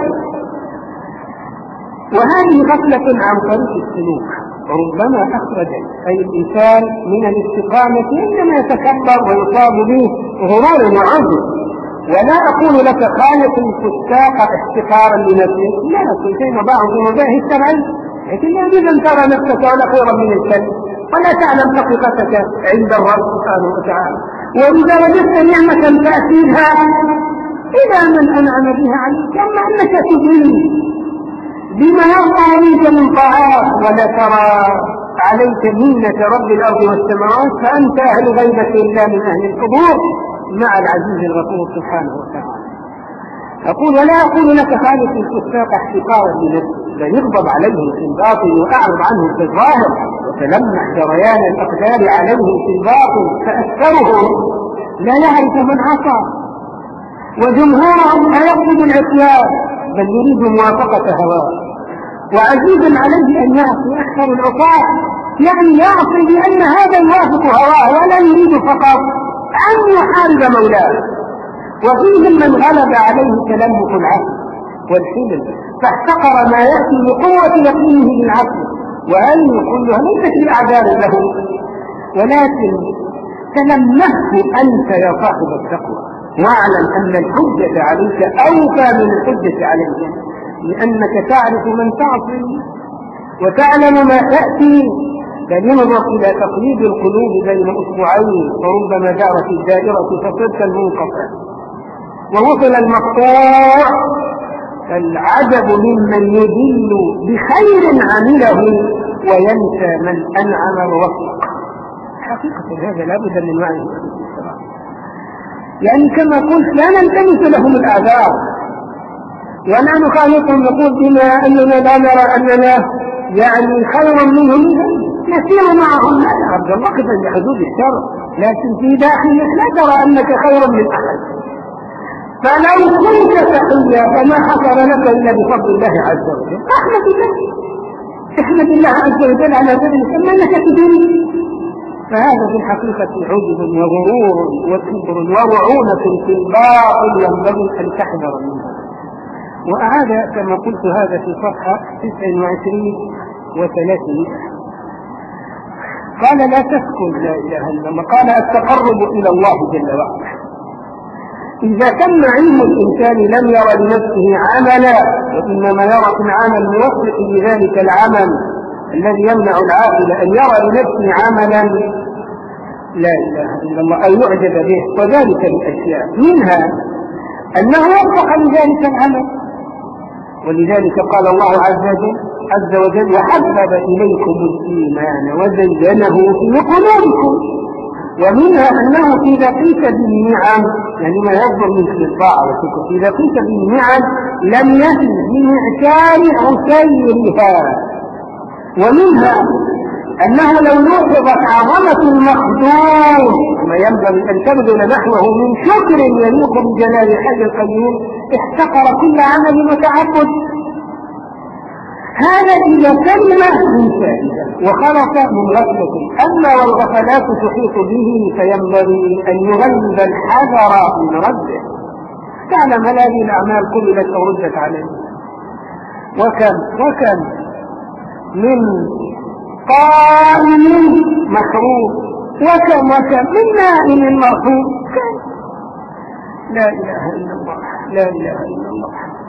وهذه غفلة عن طريق السلوك ربما أخرج أي الإنسان من الاستقامة عندما يتكبر ويصاب به غرور وعجز. ولا أقول لك خالق الفساق احتقارا لنفسه لا تنتين بعض مباهي الشرعي لكن يجب أن ترى نفسك ولا خيرا من الكلب ولا تعلم حقيقتك عند الرب سبحانه وتعالى. وإذا وجدت نعمة تأتيها إلى من أنعم بها عليك، أما أنك تدل بما يرضى منك من طاعات ولا ترى عليك منة رب الأرض والسماوات، فأنت أهل غيبة الله من أهل القبور مع العزيز الغفور سبحانه وتعالى. أقول ولا أقول لك خالف الفساق احتقارا لنفسه، بل يغضب عليهم في الباطل وأعرض عنهم في الظاهر، وتلمح جريان الأقدار عليهم في الباطل، فأكثرهم لا يعرف من عصى، وجمهورهم لا يقصد العصيان بل يريد موافقة هواه، وعزيز عليه أن يعصي أكثر العصاة، يعني يعصي لأن هذا يوافق هواه ولا يريد فقط أن يحارب مولاه. وفيهم من غلب عليه تلمح العقل والحلم فاحتقر ما يأتي بقوة يقينه بالعقل، وهذه كلها ليست بأعذار له، ولكن تلمحه أنت يا صاحب التقوى، واعلم أن الحجة عليك أوفى من الحجة عليك، لأنك تعرف من تعصي وتعلم ما تأتي، بل ينظر إلى تقليد القلوب بين أسبوعين، وربما دارت الدائرة فصرت المنقطع ووصل المقطوع. العجب ممن يدل بخير عمله وينسى من أنعم ووفق. حقيقة هذا لابد من وعي، يعني كما قلت لا نلتمس لهم الأعذار ولا نخالفهم نقول بما أننا لا نرى أننا يعني خيرا منهم نسير معهم، لا عبد الله قبل بحدود الشر، لكن في داخلك لا ترى أنك خيرا من أحد. فلو كنت تقيا فما حصل لك إلا بفضل الله عز وجل، احمد الله احمد الله عز وجل على ذلك أما أنك تدري. فهذا في الحقيقة عجب وغرور وكبر ووعونة في الباطل ينبغي أن تحذر منه. وأعاد كما قلت هذا في صفحة تسعة وعشرين وثلاثمائة، قال لا تسكن لا إله إلا الله، قال التقرب إلى الله جل وعلا. إذا تم علم الإنسان لم يرى لنفسه عملا، وإنما يرى في العمل الموفق لذلك العمل الذي يمنع العاقل أن يرى لنفسه عملا لا إله إلا الله أو يعجب به، وذلك بأشياء منها أنه وفق لذلك العمل، ولذلك قال الله عز وجل عز وجل وحبب إليكم الإيمان وزينه في قلوبكم. ومنها أنه إذا قيس بالنعم، يعني ما يفضل من الطاعة والشكر، إذا قيس بالنعم لم يزل بمعشار عسيرها. ومنها أنه لو لوحظت عظمة المخدوم ما ينبغي أن تبذل نحوه من شكر يليق بجلال الحي القيوم احتقر كل عمل وتعبد. هذا إذا كلمة من فائدة وخلص من غفلة. أما والغفلات تحيط به فينبغي أن يغلب الحذر من رده. تعلم هذه الأعمال قبلت أو ردت عليه، وكم وكم من قائم محروم، وكم وكم من نائم مرحوم. لا إله إلا الله لا إله إلا الله.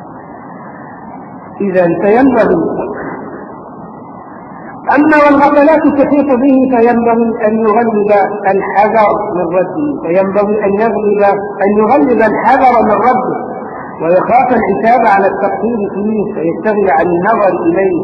إذا فينبغي أما والغفلات تحيط به فينبغي أن يغلب الحذر من رده، فينبغي أن يغلب أن يغلب الحذر من رده ويخاف العتاب على التقصير فيه فيستغني عن النظر إليه.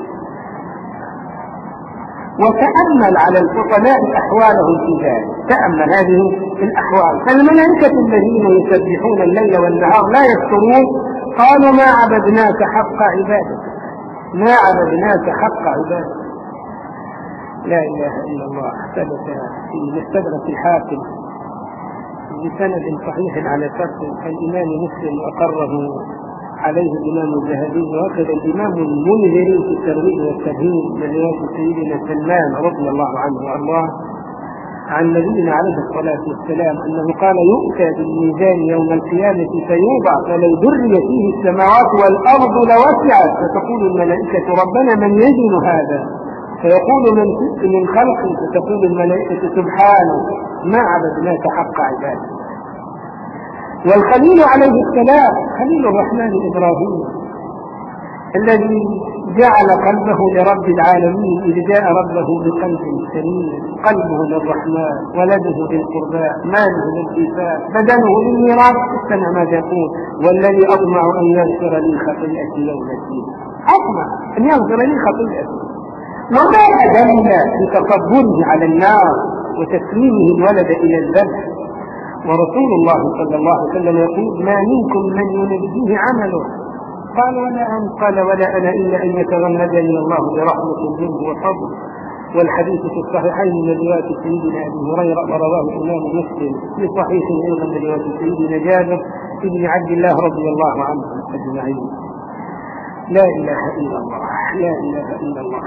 وتأمل على الفطناء أحوالهم في ذلك، تأمل هذه الأحوال. فالملائكة الذين يسبحون الليل والنهار لا يفترون قالوا ما عبدناك حق عبادك ما عبدناك حق عبادك. لا إله إلا الله. ثبت في مستدرك الحاكم بسند صحيح على شرط الإمام مسلم أقره عليه الإمام الذهبي، وأخذ الإمام المنذري في الترويج والتبهير من رواية سيدنا سلمان رضي الله عنه وأرضاه عن نبينا عليه الصلاة والسلام أنه قال يؤتى بالميزان يوم القيامة فيوضع فلو دري فيه السماوات والأرض لوسعت، فتقول الملائكة ربنا من يزن هذا؟ فيقول من من خلقه، فتقول الملائكة سبحانه ما عبدناك حق عبادك. والخليل عليه السلام خليل الرحمن إبراهيم الذي جعل قلبه لرب العالمين إذ جاء ربه بقلب سليم، قلبه للرحمن، ولده للقرباء، ماله للإيفاء، بدنه للميراث. استمع ماذا يقول: والذي أطمع أن يغفر لي خطيئتي يوم الدين. أطمع أن يغفر لي خطيئتي. وما أدل في تكبره على النار وتسليمه الولد إلى الذبح. ورسول الله صلى الله عليه وسلم يقول: ما منكم من ينجيه عمله. قال: ولا أنت. قال: ولا أنا إلا أن يتغمدني الله برحمة منه وفضل. والحديث في الصحيحين من رواية سيدنا أبي هريرة، ورواه الإمام مسلم في صحيحه أيضا من رواية سيدنا جابر بن عبد الله رضي الله عنه أجمعين. لا إله إلا الله، لا إله إلا الله.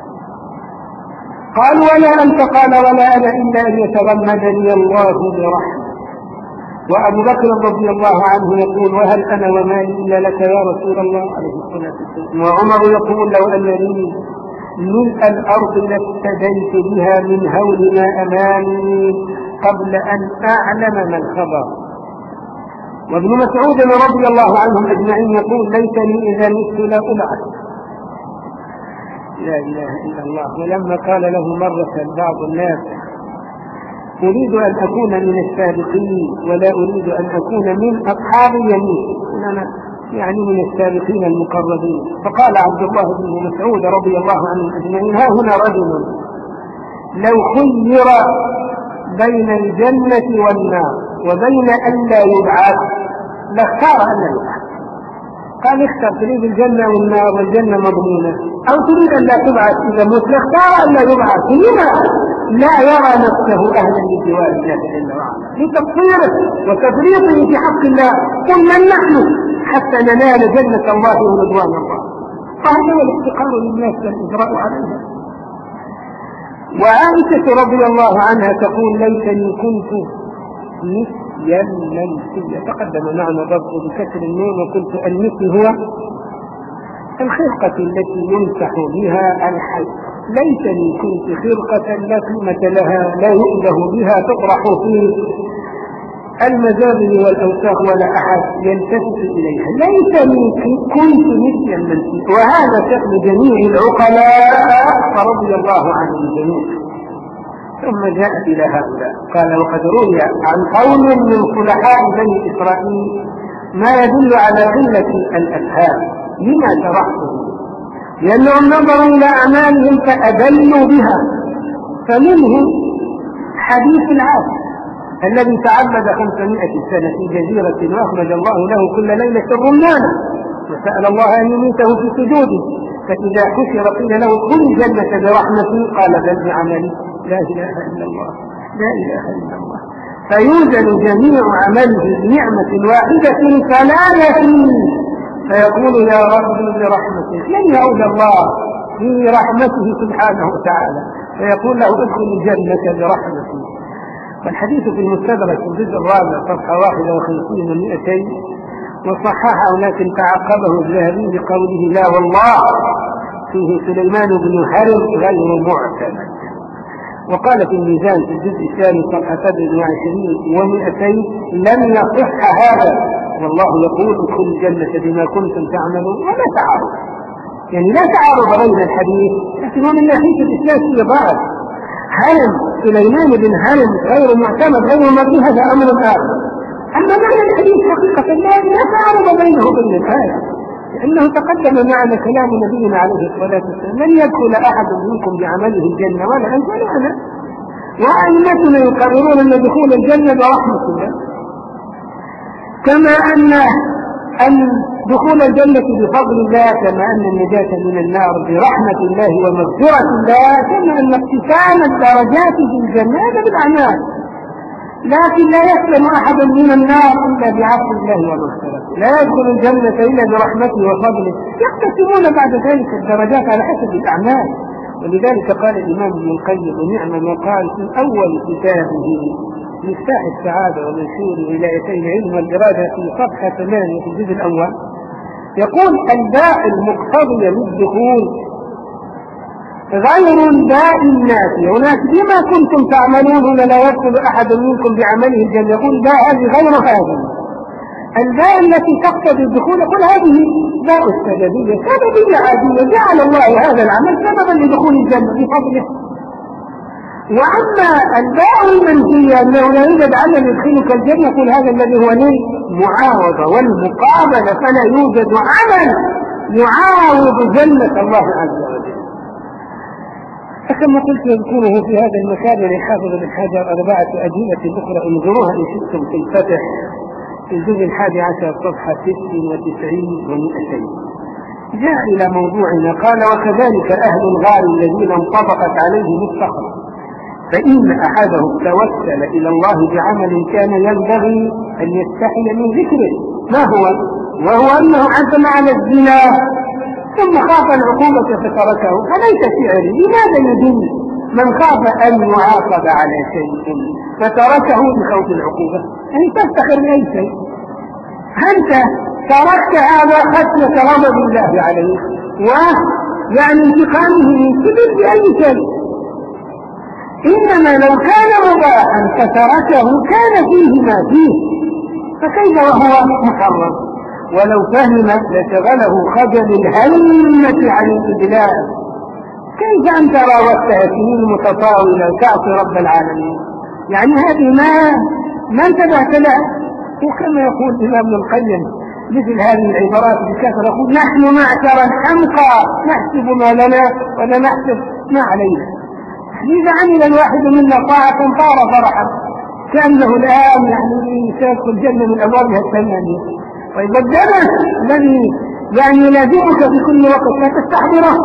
قال: ولا أنت. قال: ولا أنا إلا أن يتغمدني الله برحمة. وأبو بكر رضي الله عنه يقول: وهل أنا ومالي إلا لك يا رسول الله عليه الصلاة والسلام. وعمر يقول: لو أن لي ملء الأرض لافتديت بها من هول ما أمامي قبل أن أعلم ما الخبر. وابن مسعود رضي الله عنهم أجمعين يقول: ليتني إذا مت لا أبعث. لا إله إلا الله. ولما قال له مرة بعض الناس: أريد أن أكون من السابقين ولا أريد أن أكون من أصحاب اليمين، أنا يعني من السابقين المقربين. فقال عبد الله بن مسعود رضي الله عنه أجمعين: ها هنا رجل لو خير بين الجنة والنار وبين أن لا يبعث لاختار أن لا يبعث. قال: اختر، تريد الجنة والنار والجنة مضمونة، أو تريد أن لا تبعث إذا مت؟ لاختار أن لا يبعث. لما لا يرى نفسه أهلا لجوار الله جل وعلا لتقصيره وتفريطه في حق الله؟ قل من نحن حتى ننال جنة الله ورضوان الله؟ فهذا هو الافتقار للناس والإجراء عليها. وعائشة رضي الله عنها تقول: ليتني كنت نسيا منسيا. تقدم معنا الرب بكسر النون، وقلت المثل هو الخرقة التي يمسح بها الحي. ليتني كنت خرقة لا قيمة لها لا يؤله بها تطرح في المزابل والأوساخ ولا أحد يلتفت إليها. ليتني كنت نسيا منسيا. وهذا شأن جميع العقلاء فرضي الله عنهم جميعا. ثم جاء إلى هؤلاء قال: وقد روي عن قوم من صلحاء بني إسرائيل ما يدل على قلة الأفهام. لما شرحته؟ لأنهم نظروا إلى أعمالهم فأدلوا بها. فمنهم حديث العاصي الذي تعبد خمسمائة سنة في جزيرة وأخرج الله له كل ليلة رمانا وسأل الله أن يميته في سجوده، فإذا حشر قيل له ادخل الجنة برحمتي قال: بل بعملي. لا إله إلا الله، لا إله إلا الله. فيوزن جميع عمله بنعمة واحدة فلا يفيه، فيقول: يا ربي برحمتك. لن يعود الله في رحمته سبحانه وتعالى، فيقول له: ادخل الجنة برحمتي. والحديث في المستدرك في الجزء الرابع صفحة واحدة وخمسين ومئتين، وصححه لكن تعقبه الذهبي بقوله: لا والله فيه سليمان بن حرب غير معتمد. وقال في الميزان في الجزء الثاني صفحة سبع وعشرين ومئتين: لم يصح هذا، والله يقول: ادخل الجنة بما كنتم تعملون. ولا تعارض، يعني لا تعارض بين الحديث، لكن من ناحية الإسلام في ضعف. هرم سليمان بن هرم غير معتمد غير مرضي، هذا أمر آخر. أما معنى الحديث حقيقة لا تعارض بينه وبين الآية، لأنه تقدم معنا كلام نبينا عليه الصلاة والسلام: لن يدخل أحد منكم بعمله الجنة ولا أنت ولا أنا. وأئمتنا يقررون أن دخول الجنة برحمة الله، كما أن أن دخول الجنة بفضل الله، كما أن النجاة من النار برحمة الله ومغفرة الله، كما أن اقتسام الدرجات في الجنة بالأعمال. لكن لا يسلم أحد من النار إلا بعفو الله ومغفرته، لا يدخل الجنة إلا برحمته وفضله. يقتسمون بعد ذلك الدرجات على حسب الأعمال. ولذلك قال الإمام ابن القيم نعم ما قال في أول كتابه مفتاح السعادة ومنشور ولايتي العلم والإرادة في صفحة ثمانية في الجزء الأول، يقول: الباء المقتضية للدخول غير الباء النافية. هناك بما كنتم تعملون لا يدخل أحد منكم بعمله الجنة، يقول باء هذه غير هذه. الباء التي تقتضي الدخول يقول هذه باء السببية، سببية عادية، جعل الله هذا العمل سببا لدخول الجنة بفضله. وأما الباء المنفية أنه لا يوجد عمل يدخلك الجنة يقول هذا الذي هو للمعاوضة والمقابلة، فلا يوجد عمل يعاوض جنة الله عز وجل. فكما قلت يذكره في هذا المكان لحافظ بن حجر أربعة أدلة أخرى انظروها إن شئتم في الفتح في الجزء الحادي عشر صفحة ست وتسعين ومئتين. جاء إلى موضوعنا قال وكذلك أهل الغار الذين انطبقت عليهم الصخرة، فإن أحدهم توسل إلى الله بعمل كان ينبغي أن يستحي من ذكره ما هو وهو أنه عزم على الزنا ثم خاف العقوبة فتركه، فليس شعري. لماذا يدل من خاف أن يعاقب على شيء فتركه بخوف العقوبة؟ يعني تفتخر بأي شيء، أنت تركت هذا خشية غضب الله عليه ويعني انتقامه من كبر بأي شيء. إنما لو كان مباحا فتركه كان فيه ما فيه، فكيف وهو محرم؟ ولو فهم لشغله خجل الهمة عن الإدلاء. كيف أنت راودتها سنين متطاولة تعصي رب العالمين؟ يعني هذه ما ما انتبهت لها. وكما يقول الإمام ابن القيم مثل هذه العبارات بكثرة يقول نحن معشر الحمقى نحسب ما لنا ولا نحسب ما علينا. إذا عمل الواحد منا طاعة طار فرحا كأنه الآن يعني سيدخل الجنة من أبوابها الثمانية، وإذا الدم الذي يعني يلازمك في كل وقت لا تستحضره.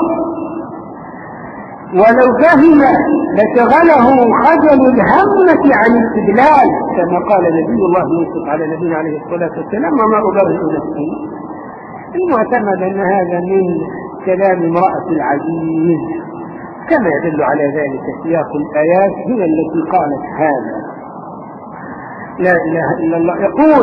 ولو فهم لشغله خجل الهمة عن الاستدلال كما قال نبي الله يوسف على نبينا عليه الصلاة والسلام وما أبرئ نفسي. المعتمد أن هذا من كلام امرأة العزيز كما يدل على ذلك سياق الآيات هي التي قالت هذا. لا إله إلا الله. يقول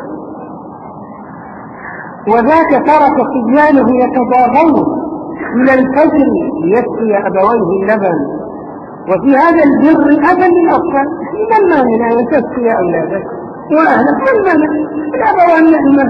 وذاك ترك صبيانه يتضاغون إلى الفجر ليسقي أبويه اللبن، وفي هذا البر أبا للأطفال. من المانع أن تسقي أولادك وأهلك؟ من المانع؟ الأبوان نعمة،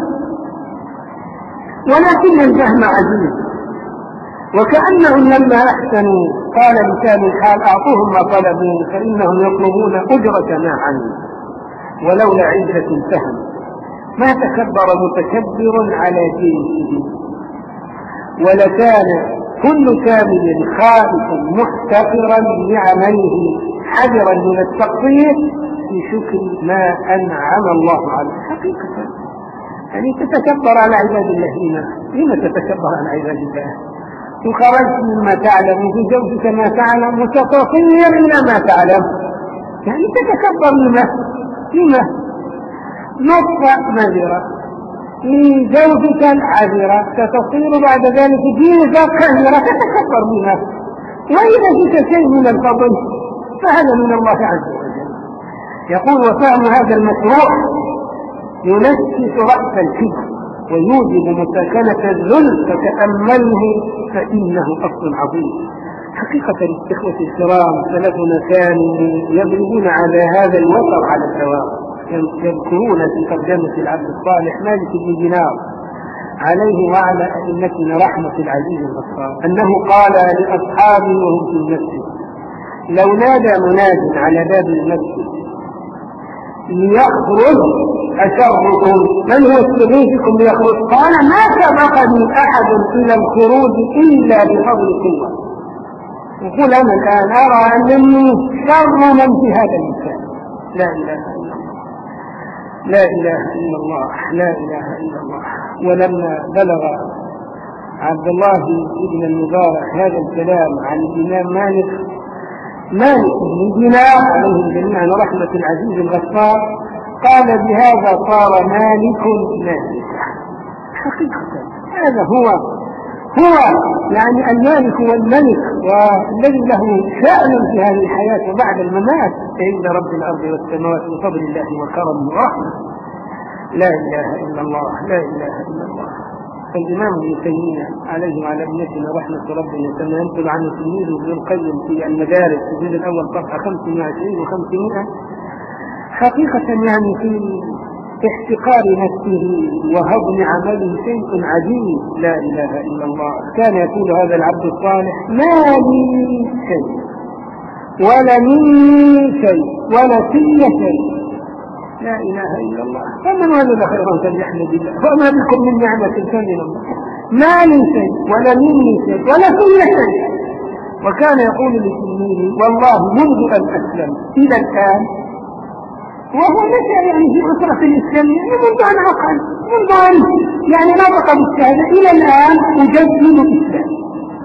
ولكن الفهم عزيز. وكأنهم لما أحسنوا قال لسان الحال أعطوهم ما طلبوا فإنهم يطلبون أجرة ما عنوا، ولولا عزة الفهم ما تكبر متكبر على جنسه، ولكان كل كامل خائفا محتقرا لعمله حذرا من التقصير في شكر ما أنعم الله عليه. حقيقة يعني تتكبر على عباد الله. لما لما تتكبر على عباد الله؟ وخرجت مما تعلم في زوجك ما تعلم وتتصير إلى ما تعلم، يعني تتكبر لما لما نصف مذرة لزوجك العذرة تتصير بعد ذلك دينك كهرة تتكبر منها. وإذا فيك شيء من الفضل فهذا من الله عز وجل. يقول وفهم هذا المشروع ينسس رأس الكبر ويوجب مساكنة الذل فتأمله فإنه أصل عظيم. حقيقة الإخوة الكرام سلفنا كانوا يضربون على هذا الوتر على الدوام. يذكرون في ترجمة العبد الصالح مالك بن دينار عليه وعلى أئمتنا رحمة العزيز الغفار أنه قال لأصحابه وهم في المسجد لو نادى مناد على باب المسجد ليخرج أشركم من هو استغيثكم ليخرج؟ قال ما سبقني أحد إلى الخروج إلا بفضل قوة. يقول أنا الآن أرى أنني شر من في هذا المكان. لا إله إلا الله، لا إله إلا الله، لا إله إلا الله. ولما بلغ عبد الله بن المبارك هذا الكلام عن الإمام مالك مالك بن دينار عليه جميعا رحمة العزيز الغفار قال بهذا صار مالك مالك. حقيقة هذا هو هو يعني المالك والملك والذي له شأن في هذه الحياة وبعد الممات عند رب الأرض والسماوات بفضل الله وكرمه ورحمه. لا إله إلا الله، لا إله إلا الله. الإمام ابن تيمية عليه وعلى ابنتنا رحمة ربنا كما ينقل عنه تلميذه ابن القيم في المدارس في الجزء الأول صفحة خمسمائة وعشرين وخمسمائة حقيقة يعني في احتقار نفسه وهضم عمله شيء عجيب. لا إله إلا الله. كان يقول هذا العبد الصالح: ما لي شيء ولا مني شيء ولا في شيء. لا إله إلا الله. فمن وجد خيرا فليحمد الله وما بكم من نعمة فمن الله. ما لي شيء ولا مني شيء ولا في شيء. وكان يقول لتلميذه: والله منذ أن أسلم إلى الآن، وهو نشأ يعني في أسرة الإسلامية منذ أن عقل، منذ أن يعني نطق بالشهادة إلى الآن أجدد إسلامي،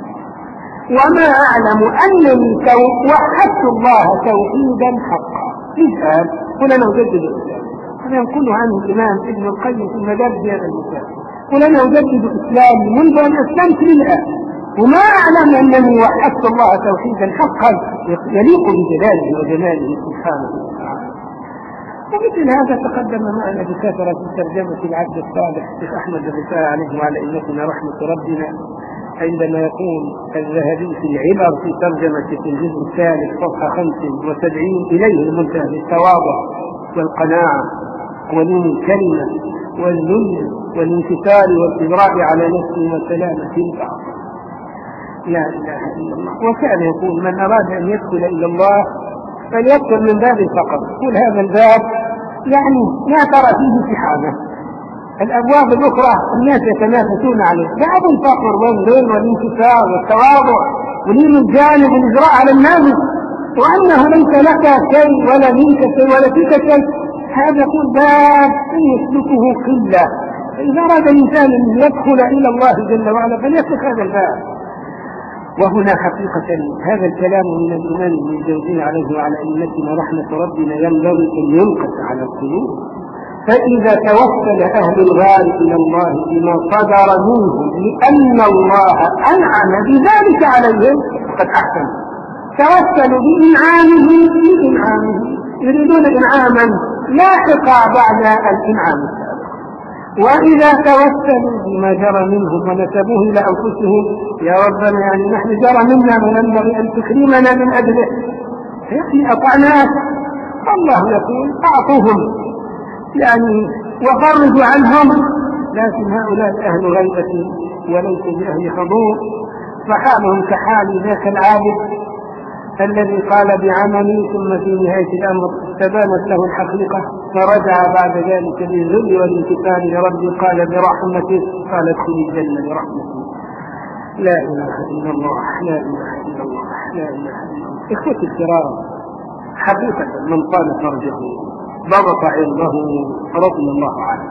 وما أعلم أنني وحدت الله توحيدا حقا. مثال: قل أنا أجدد إسلامي. هذا ينقله عنه الإمام ابن القيم في المدارج هذا المثال: قل أنا أجدد إسلامي منذ أن أسلمت للآن، وما أعلم أنني وحدت الله توحيدا حقا يليق بجلاله وجماله سبحانه وتعالى. ومثل هذا تقدم معنا بكثرة ترجمة العبد الصالح الشيخ أحمد الرفاعي عليه وعلى أئمتنا رحمة ربنا، عندما يقول الذهبي في العبر في ترجمة في الجزء الثالث صفحة خمس وسبعين: إليه المنتهى بالتواضع والقناعة ولين الكلمة والذل والانكسار والإبراء على نفسه وسلامة البعض. لا إله إلا الله. وكان يقول: من أراد أن يدخل إلى الله فليدخل من باب فقط. كل هذا الباب يعني ما ترى فيه سحابة. الأبواب الأخرى الناس يتنافسون عليه، بعض الفقر والذل والانكسار والتواضع ولين الجانب والإجراء على الناس، وأنه ليس لك شيء ولا منك شيء ولا فيك شيء. هذا كل باب يسلكه قلة. فإذا أراد الإنسان أن يدخل إلى الله جل وعلا فليسلك هذا الباب. وهنا حقيقة هذا الكلام من الإمام ابن الجوزي عليه وعلى أئمتنا رحمة ربنا ينبغي أن ينقص على القلوب. فإذا توسل أهل الغار إلى الله بما صدر منهم لأن الله أنعم بذلك عليهم فقد أحسن. توسلوا بإنعامه بإنعامه، يريدون إنعاما لاحقا بعد الإنعام. وإذا توسلوا بما جرى منهم ونسبوه إلى أنفسهم: يا ربنا يعني نحن جرى منا ما ينبغي أن تكرمنا من أجله، يعني أطعناك. الله يقول: أعطوهم يعني وفرجوا عنهم. لكن هؤلاء أهل غيبة وليس بأهل حضور، فحالهم كحال ذاك العابد الذي قال بعملي ثم في نهاية الأمر استبانت له الحقيقة، فرجع بعد ذلك بالذل والانكسار لربي قال: برحمته. قال: ادخل الجنة برحمته. لا إله إلا الله. لا إله إلا الله. لا إله إلا الله. إخوتي الكرام، حقيقة من طال فرجه ضبط علمه رضي الله عنه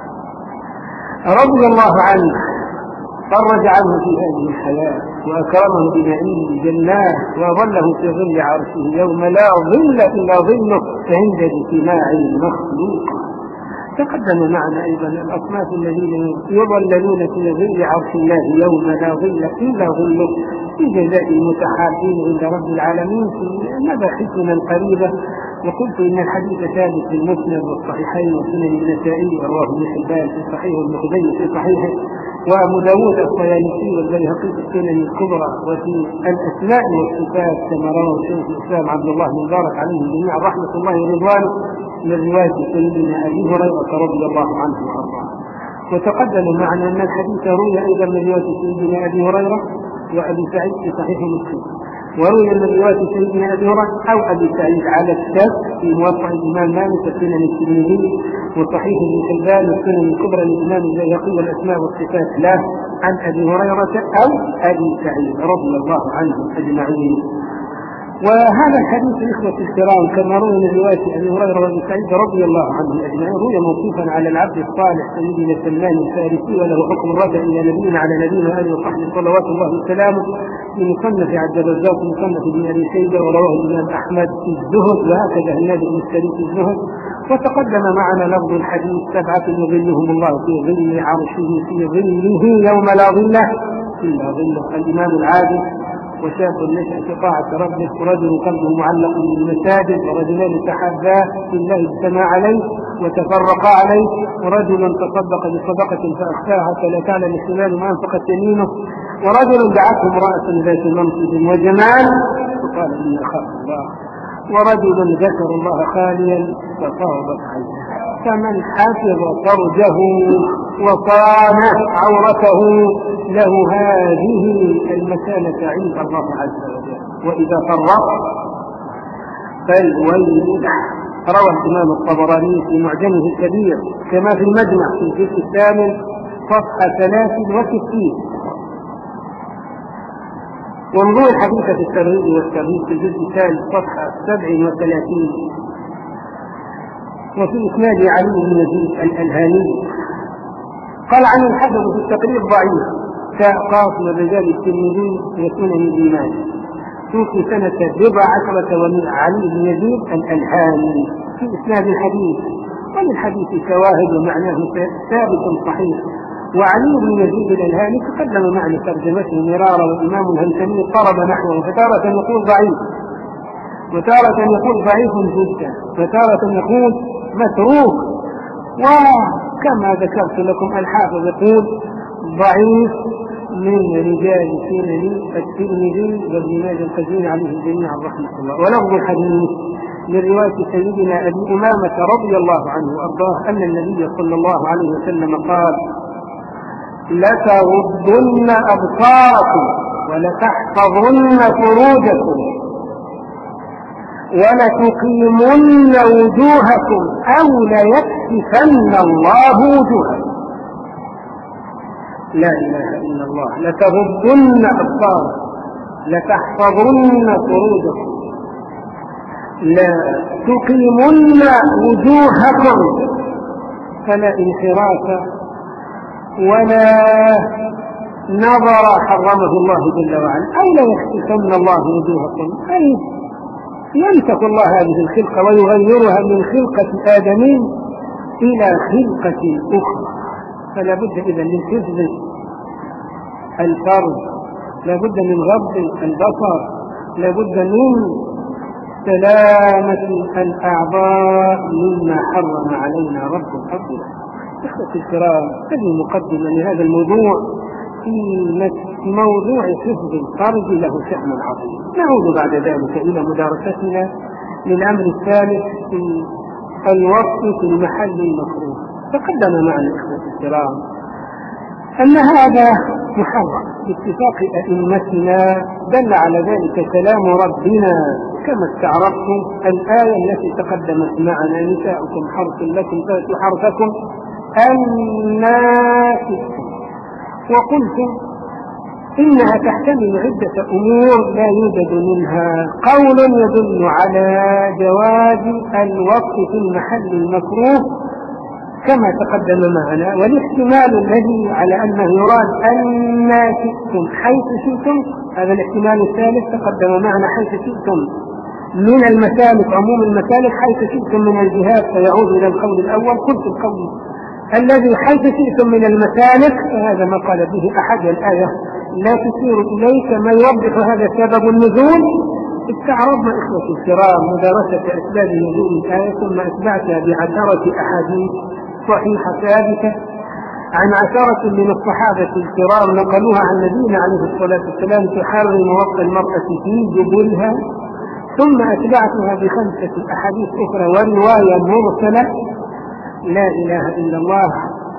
رضي الله عنه فرج عنه في هذه الحياة وأكرمه بنعيم الجنات وظله في ظل عرشه يوم لا ظل إلا ظله عند اجتماع المخلوق. تقدم معنا أيضا الأصناف الذين يظللون في ظل عرش الله يوم لا ظل إلا ظله في جزاء المتحابين عند رب العالمين في مباحثنا القريبة. وقلت إن الحديث ثابت في المسند والصحيحين وسنن النسائي ورواه ابن حبان في صحيح والمخزي في صحيحه وأبو داود الطيالسي والبيهقي في السنن الكبرى وفي الأسماء والصفات كما رواه شيخ الإسلام عبد الله بن مبارك عليه جميعا رحمة الله ورضوانه من رواية سيدنا أبي هريرة رضي الله عنه وأرضاه. وتقدم معنا أن الحديث روي أيضا من رواية سيدنا أبي هريرة وأبي سعيد في صحيح مسلم، وروي من رواية سيدنا أبي هريرة أو أبي سعيد على الشاذ في موطأ الإمام مالك السنن الترمذي وصحيح ابن حبان والسنن الكبرى للإمام البيهقي والأسماء والصفات له عن أبي هريرة أو أبي سعيد رضي الله عنهم أجمعين. وهذا الحديث الإخوة الكرام كما روي من رواية أبي هريرة وأبي سعيد رضي الله عنهم أجمعين روي موقوفا على العبد الصالح سيدنا سلمان الفارسي وله حكم الرجع إلى نبينا على نبينا وآله وصحبه صلوات الله وسلامه في مصنف عبد الرزاق مصنف ابن أبي شيبة ورواه الإمام أحمد في الزهد وهكذا النادي بن السري في الزهد. وتقدم معنا لفظ الحديث: سبعة يظلهم الله في ظل عرشه في ظله يوم لا ظل إلا ظله. الإمام العادل وشاب نشأ في طاعة ربه ورجل قلبه معلق بالمساجد ورجلان تحابا في الله اجتمع عليه وتفرقا عليه ورجل تصدق بصدقة فأخفاها فلا تعلم شمال ما أنفقت يمينه ورجل دعته امرأة ذات منصب وجمال فقال إني أخاف الله ورجل ذكر الله خاليا ففاضت عينه. فمن حفظ فرجه وصان عورته له هذه المكانة عند الله عز وجل. وإذا فرط فالويل له. روى الإمام الطبراني في معجمه الكبير كما في المجمع في الجزء الثامن صفحة ثلاث وستين. وانظروا الحديث في الترغيب والترهيب في الجزء الثالث صفحة سبع وثلاثين. وفي إسناد علي بن يزيد الألهاني قال عن الحسن في التقرير ضعيف كقاص من رجال الترمذي وسنن ابن ماجه توفي سنة بضع عشرة ومئة علي بن يزيد الألهاني في إسناد الحديث. وللحديث شواهد ومعناه ثابت صحيح. وعلي بن يزيد الألهاني تقدم معنى ترجمته مرارا، والإمام الهيثمي طرب نحوه فتارة يقول ضعيف وتارة يقول ضعيف جدا وتارة يقول متروك. وكما ذكرت لكم الحافظ يقول ضعيف من رجال سنن الترمذي وابن ماجه القزويني عليه جميعا رحمه الله. ولفظ الحديث من رواية سيدنا أبي أمامة رضي الله عنه وأرضاه أن النبي صلى الله عليه وسلم قال: لتغضن أبصاركم ولتحفظن فروجكم ولتقيمن وجوهكم أو ليكشفن الله وجوهكم. لا إله إلا الله. لتغضن أبصاركم لتحفظن فروجكم لا تقيمن وجوهكم فلا انحراف ولا نظر حرمه الله جل وعلا. أو لا يكشفن الله وجوهكم أي ينسخ الله هذه الخلقة ويغيرها من خلقة آدمين إلى خلقة أخرى. فلا بد إذا من حفظ الفرج، لا بد من غض البصر، لا بد من سلامة الأعضاء مما حرم علينا رب الأرض. إخوة الكرام، هذه مقدمة لهذا الموضوع في موضوع حفظ الفرج له شأن عظيم. نعود بعد ذلك إلى مدارستنا للأمر الثالث في الوقت في المحل المكروه. تقدم معنا إخوة الكرام أن هذا محرم باتفاق أئمتنا، دل على ذلك كلام ربنا كما استعرضتم الآية التي تقدمت معنا: نساؤكم حرث لكم فأتوا حرثكم أنّا شئتم. وقلت إنها تحتمل عدة أمور لا يوجد منها قول يدل على جواز الوقف في المحل المكروه كما تقدم معنا، والاحتمال الذي على أنه يراد أنّا شئتم حيث شئتم، هذا الاحتمال الثالث تقدم معنا: حيث شئتم من المسالك، عموم المسالك حيث شئتم من الجهات، فيعود إلى القول الأول. قلت القول الذي حيث شئتم من المسالك فهذا ما قال به أحد الآية لا تشير إليك ما يوضح هذا سبب النزول. استعرضنا إخوة الكرام مدرسة أسباب نزول الآية ثم أتبعتها بعشرة أحاديث صحيحة ثابتة عن عشرة من الصحابة الكرام نقلوها عن نبينا عليه الصلاة والسلام تحرم وقت المرأة في جبلها. ثم أتبعتها بخمسة أحاديث أخرى ورواية مرسلة. لا إله إلا الله.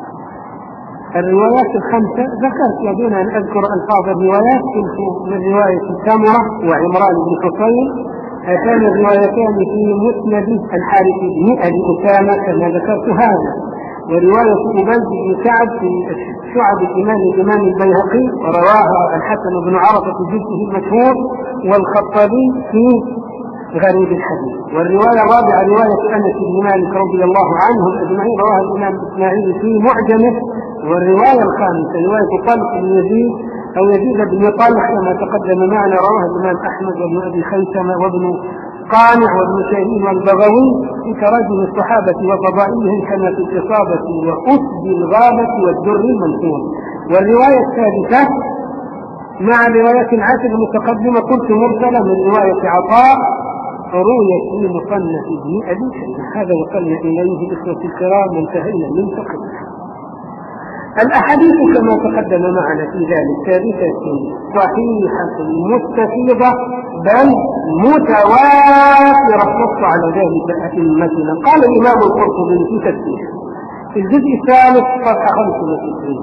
الروايات الخمسة ذكرت دون أن أذكر ألفاظ الروايات من رواية سمرة وعمران بن حصين، هاتان الروايتان في مسند الحارث بن أبي أسامة كما ذكرت هذا، ورواية أبي بن كعب في شعب الإمام الإمام البيهقي ورواها الحسن بن عرفة في جزءه المشهور والخطابي في غريب الحديث. والرواية الرابعة رواية أنس بن مالك رضي الله عنه أجمعين رواها الإمام الإسماعيلي في معجمه. والرواية الخامسة رواية طلق بن يزيد أو يزيد بن طلق كما تقدم معنا رواها الإمام أحمد وابن أبي خيثمة وابن قانع وابن شاهين والبغوي في تراجم الصحابة وفضائلهم كما في الإصابة وأسد الغابة والدر المنثور. والرواية الثالثة مع رواية العاشر المتقدمة قلت مرسلة من رواية عطاء رويت في مصنف ابن أبي شيبة. هذا وصلنا إليه إخوة الكرام وانتهينا من فقه. الأحاديث كما تقدم معنا في ذلك ثابتة صحيحة مستفيضة بل متواترة، نص على ذلك أئمتنا. قال الإمام القرطبي في تفسيره في الجزء الثالث صفحة خمسة وتسعين: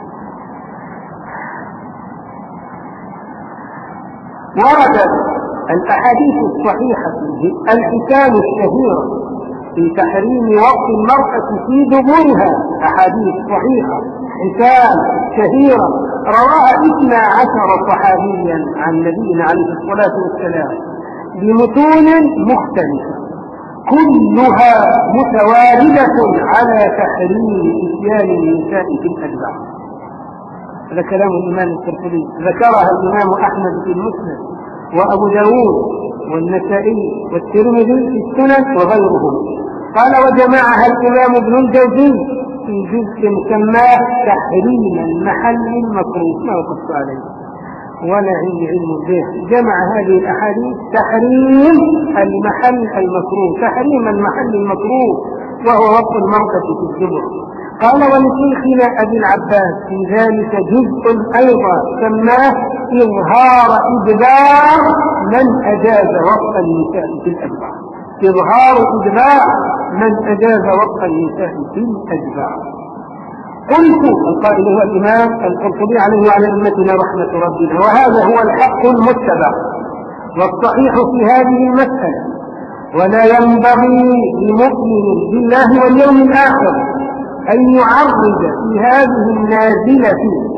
وردت الأحاديث الصحيحة الحكام الشهيرة في تحريم وقت المرأة في دبرها، أحاديث صحيحة حكام شهيرة رواها اثنا عشر صحابيا عن نبينا عليه الصلاة والسلام بمتون مختلفة كلها متواردة على تحريم إتيان النساء في الأدبار. هذا كلام الإمام القرطبي، ذكرها الإمام أحمد في المسند وأبو داود والنسائي والترمذي في السنن وغيرهم. قال وجمعها الإمام ابن الجوزي في جزء سماه تحريم المحل المكروه، ما وقفت عليه ولا عندي علم به. جمع هذه الأحاديث تحريم المحل المكروه، تحريم المحل المكروه وهو وقت المرأة في الدبر. قال ولشيخنا أبي العباس في ذلك جزء أيضا سماه إظهار إدبار من أجاز وقت النساء في الأدبار، إظهار إدبار من أجاز وقت النساء في الأدبار. قلت القائل هو الإمام القرطبي عليه وعلى أمتنا رحمة ربنا، وهذا هو الحق المتبع والصحيح في هذه المسألة، ولا ينبغي لمؤمن بالله واليوم الآخر أن يعرض في هذه النازلة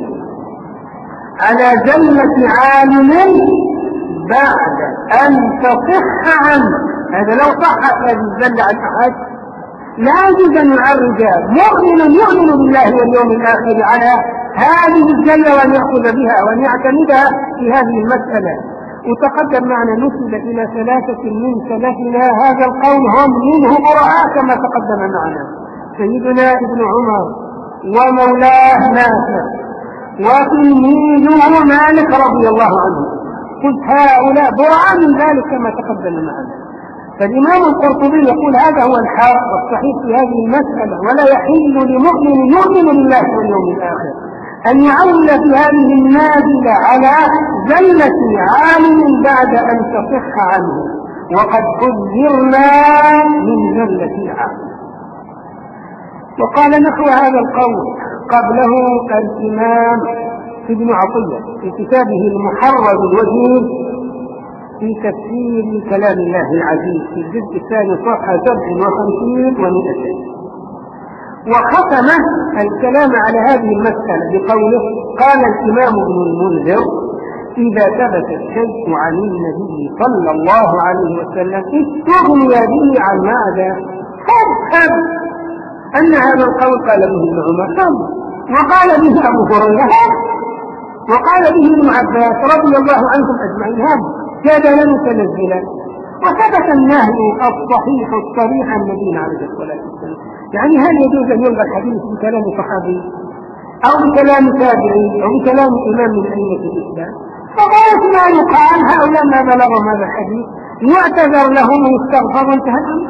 على زلة عالم بعد أن تصح عنه. هذا لو صحت هذه الزلة عن أحد لا يجوز أن يعرض مؤمن يؤمن بالله واليوم الآخر على هذه الزلة وأن يأخذ بها وأن يعتمدها في هذه المسألة. وتقدم معنا نسب إلى ثلاثة من سلفنا هذا القول هم منه براء كما تقدم معنا سيدنا ابن عمر ومولاه نافع وتلميذه مالك رضي الله عنه. قلت هؤلاء براء من ذلك كما تقدم معنا. فالإمام القرطبي يقول هذا هو الحق والصحيح في هذه المسألة، ولا يحل لمؤمن يؤمن بالله واليوم الآخر أن يعول في هذه النازلة على زلة عالم بعد أن تصح عنه، وقد حذرنا من زلة عالم. وقال نحو هذا القول قبله الإمام ابن عطية في كتابه المحرر الوجيز في تفسير كلام الله العزيز في الجزء الثاني صفحة سبع وخمسين ومئتين، وختم الكلام على هذه المسألة بقوله قال الإمام ابن المنذر إذا ثبت الشيء عن النبي صلى الله عليه وسلم استغني به عن ماذا؟ فافهم أن هذا القول قال به ابن عمر وقال به أبو هريرة وقال به ابن عباس رضي الله عنهم أجمعين، كاد لم تنزلا. وثبت النهي الصحيح الصريح عن النبي عليه الصلاة والسلام. يعني هل يجوز أن يلغى الحديث بكلام صحابي أو بكلام تابعي أو بكلام إمام من أئمة الإسلام؟ فغاية ما يقال هؤلاء ما بلغهم هذا الحديث يعتذر لهم ويستغفر وانتهى الأمر.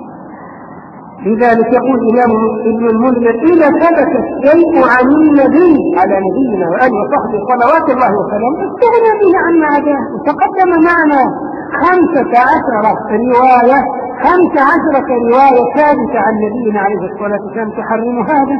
لذلك يقول الإمام ابن المنذر إذا ثبت الشيء عن النبي على نبينا وآله وصحبه صلوات الله وسلامه استغنى به عن عداه. تقدم معنا خمسة عشرة رواية خمسة عشرة رواية ثابتة عن نبينا عليه الصلاة والسلام تحرم هذا،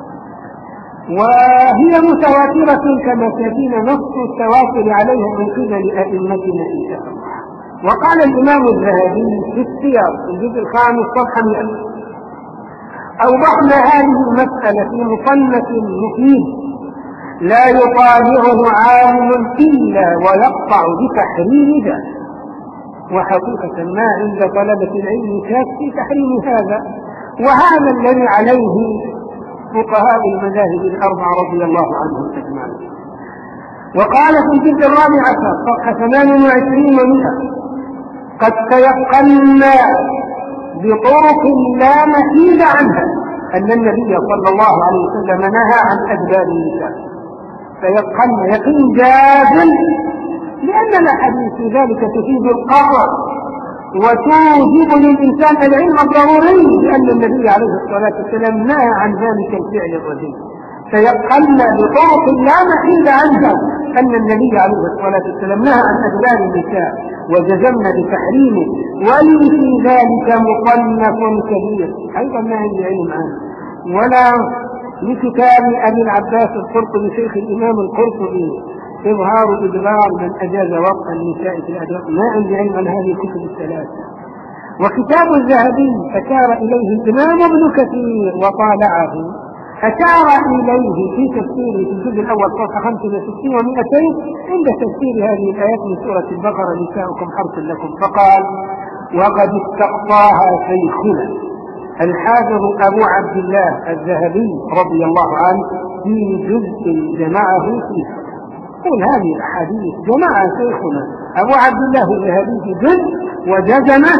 وهي متواترة كما تأتينا نص التواتر عليها من قبل أئمتنا إن شاء الله. وقال الإمام الذهبي في السير في الجزء الخامس صفحة مئة أوضحنا هذه المسألة في مصنف مفيد لا يطالعه عالم إلا ويقطع بتحريم ذلك. وحقيقة ما عند طلبة العلم شاك في تحريم هذا، وهذا الذي عليه فقهاء المذاهب الأربعة رضي الله عنهم أجمعين. وقال في الجزء الرابع عشر صفحة ثمان وعشرين ومئة قد تيقنا بطرق لا مكيد عنها أن النبي صلى الله عليه وسلم نهى عن أدبار النساء. فيقن يقين جازم لأن الأحاديث في ذلك تفيد القطع وتوجب للإنسان العلم الضروري لأن النبي عليه الصلاة والسلام نهى عن ذلك الفعل الرذيل. تيقن بطرق لا محيد عنها أن النبي عليه الصلاة والسلام نهى عن أدبار النساء وجزمنا بتحريمه، ولي في ذلك مصنف كبير أيضا ما عندي علم عنه، ولا لكتاب أبي العباس القرطبي شيخ الإمام القرطبي إظهار إدبار من أجاز وقت النساء في الأدوار، ما عندي علم عن هذه الكتب الثلاثة. وكتاب الذهبي أشار إليه الإمام ابن كثير وطالعه، أشار إليه في تفسيره في الجزء الأول صفحة خمسة وستين ومئتين عند تفسير هذه الآيات من سورة البقرة نساؤكم حرث لكم، فقال: وقد استقصاها شيخنا الحافظ أبو عبد الله الذهبي رضي الله عنه في جزء جمعه فيه. قل هذه الأحاديث جمع شيخنا أبو عبد الله الذهبي في جزء وجزمه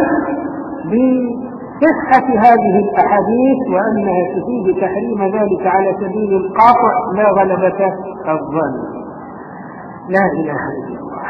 بصحة هذه الأحاديث وأنها تفيد تحريم ذلك على سبيل القاطع لا غلبة الظن. لا إله إلا الله.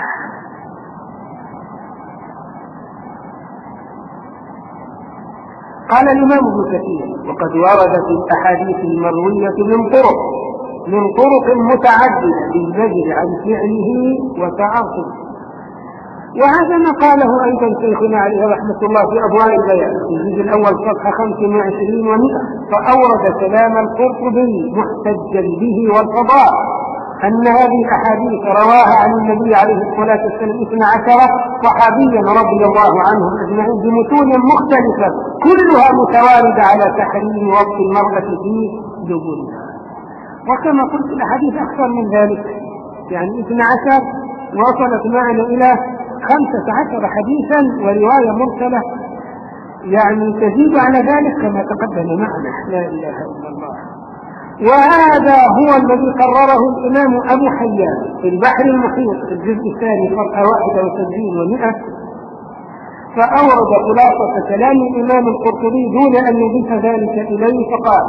قال الإمام ابن كثير: وقد وردت الأحاديث المروية من طرق من طرق متعددة بالزجر عن فعله وتعاطفه. وهذا ما قاله أيضا شيخنا عليه رحمة الله في أبواب البيان في الجزء الأول صفحة خمسة وعشرين ومئة، فأورد كلام القرطبي محتجا به والقضاء أن هذه الأحاديث رواها عن النبي عليه الصلاة والسلام اثنا عشر صحابيا رضي الله عنهم أجمعين بمتون مختلفة كلها متواردة على تحريم وقت المرأة في دبرها. وكما قلت الأحاديث أكثر من ذلك، يعني اثنا عشر وصلت معنا إلى خمسة عشر حديثا ورواية مرسلة يعني تزيد على ذلك كما تقدم معنا. لا إله إلا الله. وهذا هو الذي قرره الإمام أبو حيان في البحر المحيط في الجزء الثاني صفحة واحد وسبعين ومئة، فأورد خلاصة كلام الإمام القرطبي دون أن يضيف ذلك إليه، فقال: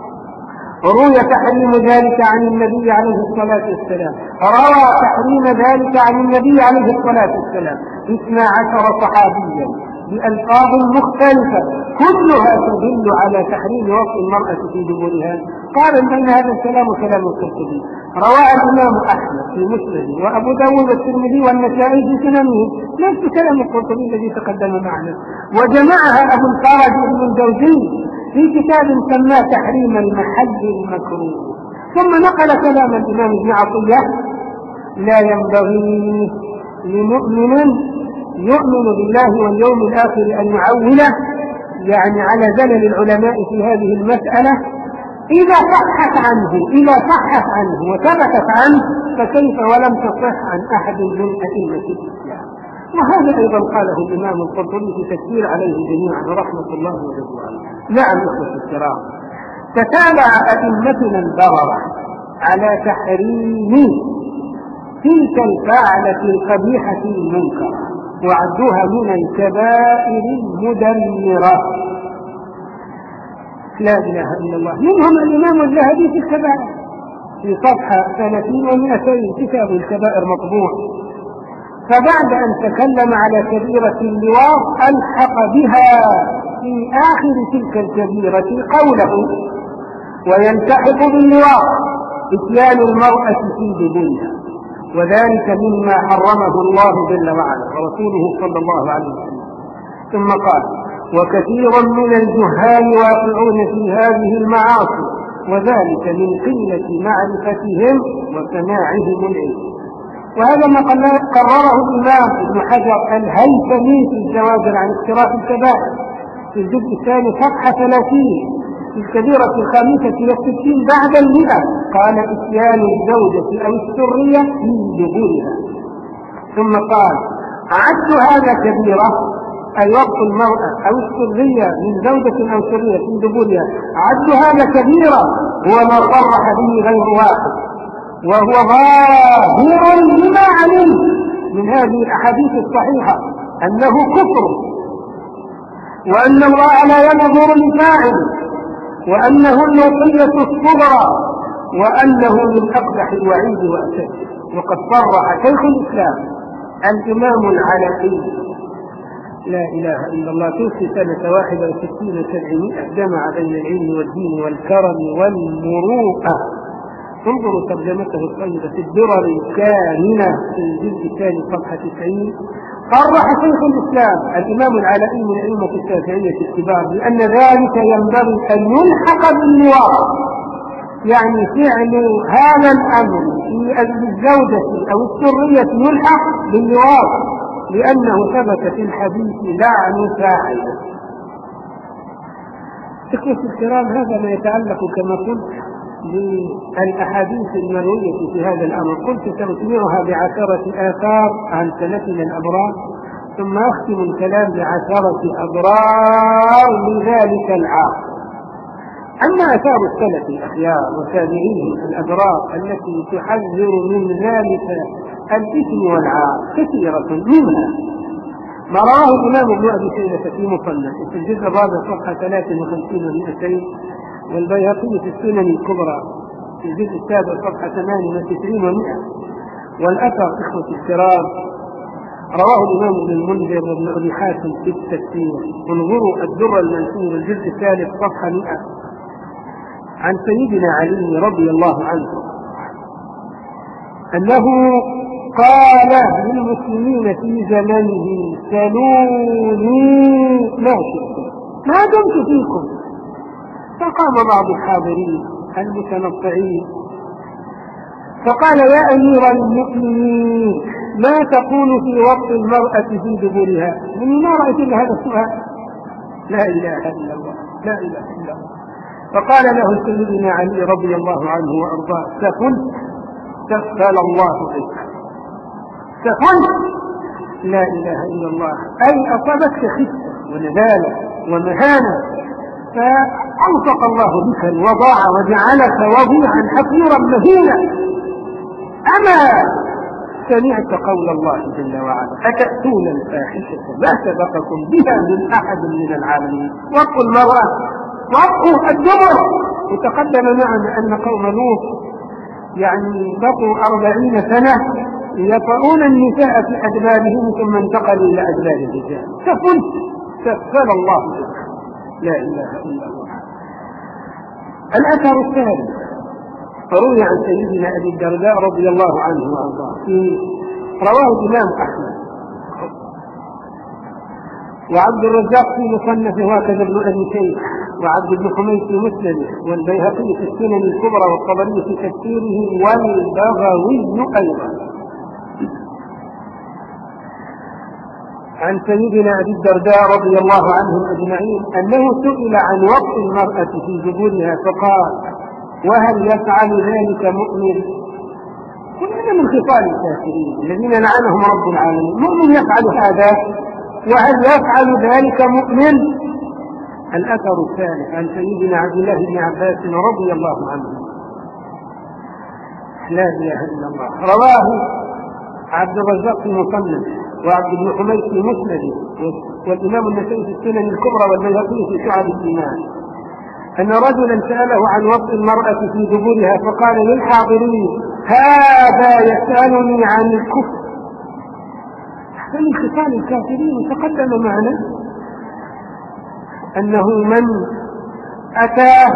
روي تحريم ذلك عن النبي عليه الصلاة والسلام روى تحريم ذلك عن النبي عليه الصلاة والسلام اثنا عشر صحابيا بألفاظ مختلفة كلها تدل على تحريم وقت المرأة في دبرها. قارن بين هذا الكلام وكلام القرطبي. رواه الإمام أحمد في مسنده وأبو داود والترمذي والنسائي في سننه نفس كلام القرطبي الذي تقدم معنا، وجمعها أبو الفرج بن الجوزي في كتاب سماه تحريم المحل المكروه. ثم نقل كلام الإمام ابن عطية: لا ينبغي لمؤمن يؤمن بالله واليوم الآخر أن يعوله، يعني على زلل العلماء في هذه المسألة، إذا صحت عنه إذا صحت عنه وثبتت عنه فكيف ولم تصح عن أحد من أئمة الإسلام. وهذا أيضا قاله الإمام القرطبي في تفسير عليه جميعا رحمة الله ورضوانه. نعم أخوة الكرام، تتابع أئمتنا البررة على تحريم تلك الفاعلة القبيحة المنكرة وعدوها من الكبائر المدمرة. لا إله إلا الله. منهم الإمام الذهبي في الكبائر في صفحة ثلاثين ومئتين كتاب الكبائر مطبوع، فبعد أن تكلم على كبيرة اللواط ألحق بها في آخر تلك الكبيرة قوله: ويلتحق باللواط إتيان المرأة في دبرها، وذلك مما حرمه الله جل وعلا ورسوله صلى الله عليه وسلم. ثم قال: وكثير من الجهال واقعون في هذه المعاصي، وذلك من قلة معرفتهم وسماعهم العلم. وهذا ما قرره الإمام ابن حجر الهيثمي في الزواجر عن اقتراف الكبائر في الجزء الثاني صفحة ثلاثين في الكبيرة الخامسة والستين بعد المئة، قال: إتيان الزوجة أو السرية في دبرها. ثم قال: عد هذا كبيرة، أي وقت المرأة أو السرية من زوجة أو سرية في دبرها، عد هذا كبيرة هو ما صرح به غير واحد، وهو ظاهر لما علم من هذه الأحاديث الصحيحة أنه كفر، وأن الله لا ينظر لفاعله، وأنه الوصية الصغرى، وأنه من أقبح الوعيد وأشد. وقد صرح شيخ الإسلام الإمام العلقي لا إله إلا الله توفي سنة واحدة وستين سبعمائة، جمع بين العلم والدين والكرم والمروءة انظروا ترجمته الطيبة في الدرر الكامنة في الجزء الثاني صفحة تسعين. صرح شيخ الإسلام الإمام العلائي من أئمة الشافعية الكبار بأن ذلك ينبغي أن يلحق باللواط، يعني فعل هذا الأمر في الزوجة أو السرية يلحق باللواط، لأنه ثبت في الحديث لعن فاعله. إخوة الكرام، هذا ما يتعلق كما قلت بالأحاديث المروية في هذا الأمر. قلت سأتبعها بعشرة آثار عن سلفنا الأبرار، ثم أختم الكلام بعشرة أضرار لذلك العاصر. أما آثار السلف الأخيار وتابعيهم الأبرار التي تحذر من ذلك الإثم والعار كثيرة، منها ما رواه الإمام ابن أبي شيبة في مصنفه في الجزء الرابع صفحة ثلاث وخمسين ومئتين، والبيهقي في السنن الكبرى في الجزء السابع صفحة ثمان وتسعين ومئة. والأثر إخوة الكرام رواه الإمام ابن المنذر وابن أبي حاتم في التفسير. انظروا الدر المنثور الجزء الثالث صفحة مئة عن سيدنا علي رضي الله عنه أنه قال للمسلمين في زمنه: سلوني ما شئتم ما دمت فيكم. فقام بعض الحاضرين المتنطعين فقال: يا أمير المؤمنين، ما تقول في وقت المرأة في دبرها؟ من ما رأيت إلا هذا السؤال؟ لا إله إلا الله، لا إله إلا الله. فقال له سيدنا علي رضي الله عنه وأرضاه: سكنت سفل الله بك، سكنت، لا إله إلا الله، أي أصابتك خفة ونبالة ومهانة، فأنطق الله بك الوضاع وجعلك وضيعا حقيرا مهينا. أما سمعت قول الله جل وعلا: أتأتون الفاحشة ما سبقكم بها من أحد من العالمين. وطئ المرأة، وطئ الدبر. وتقدم معنا أن قوم لوط يعني بقوا أربعين سنة يطؤون النساء في أدبارهم ثم انتقلوا إلى أدبار الرجال. سفل سفل الله بك، لا إله إلا الله. الأثر الثالث روي عن سيدنا أبي الدرداء رضي الله عنه وأرضاه، في رواه الإمام أحمد وعبد الرزاق في مصنفه وكذا ابن أبي شيبة وعبد بن حميد في مسنده والبيهقي في السنن الكبرى والطبري في تفسيره والبغوي أيضا عن سيدنا أبي الدرداء رضي الله عنهم أجمعين أنه سئل عن وقت المرأة في جبورها فقال: وهل يفعل ذلك مؤمن؟ كلنا من خصال الكافرين الذين لعنهم رب العالمين. مؤمن يفعل هذا؟ وهل يفعل ذلك مؤمن؟ الأثر الثالث عن سيدنا عبد الله بن عباس رضي الله عنه، لا إله إلا الله، رواه عبد الرزاق في مصنف وعبد بن حميد في مسنده والإمام النسائي في السنن الكبرى والبيهقي في شعب الإيمان، أن رجلا سأله عن وقت المرأة في دبورها فقال للحاضرين: هذا يسألني عن الكفر. من خصال الكافرين تقدم معنا أنه من أتى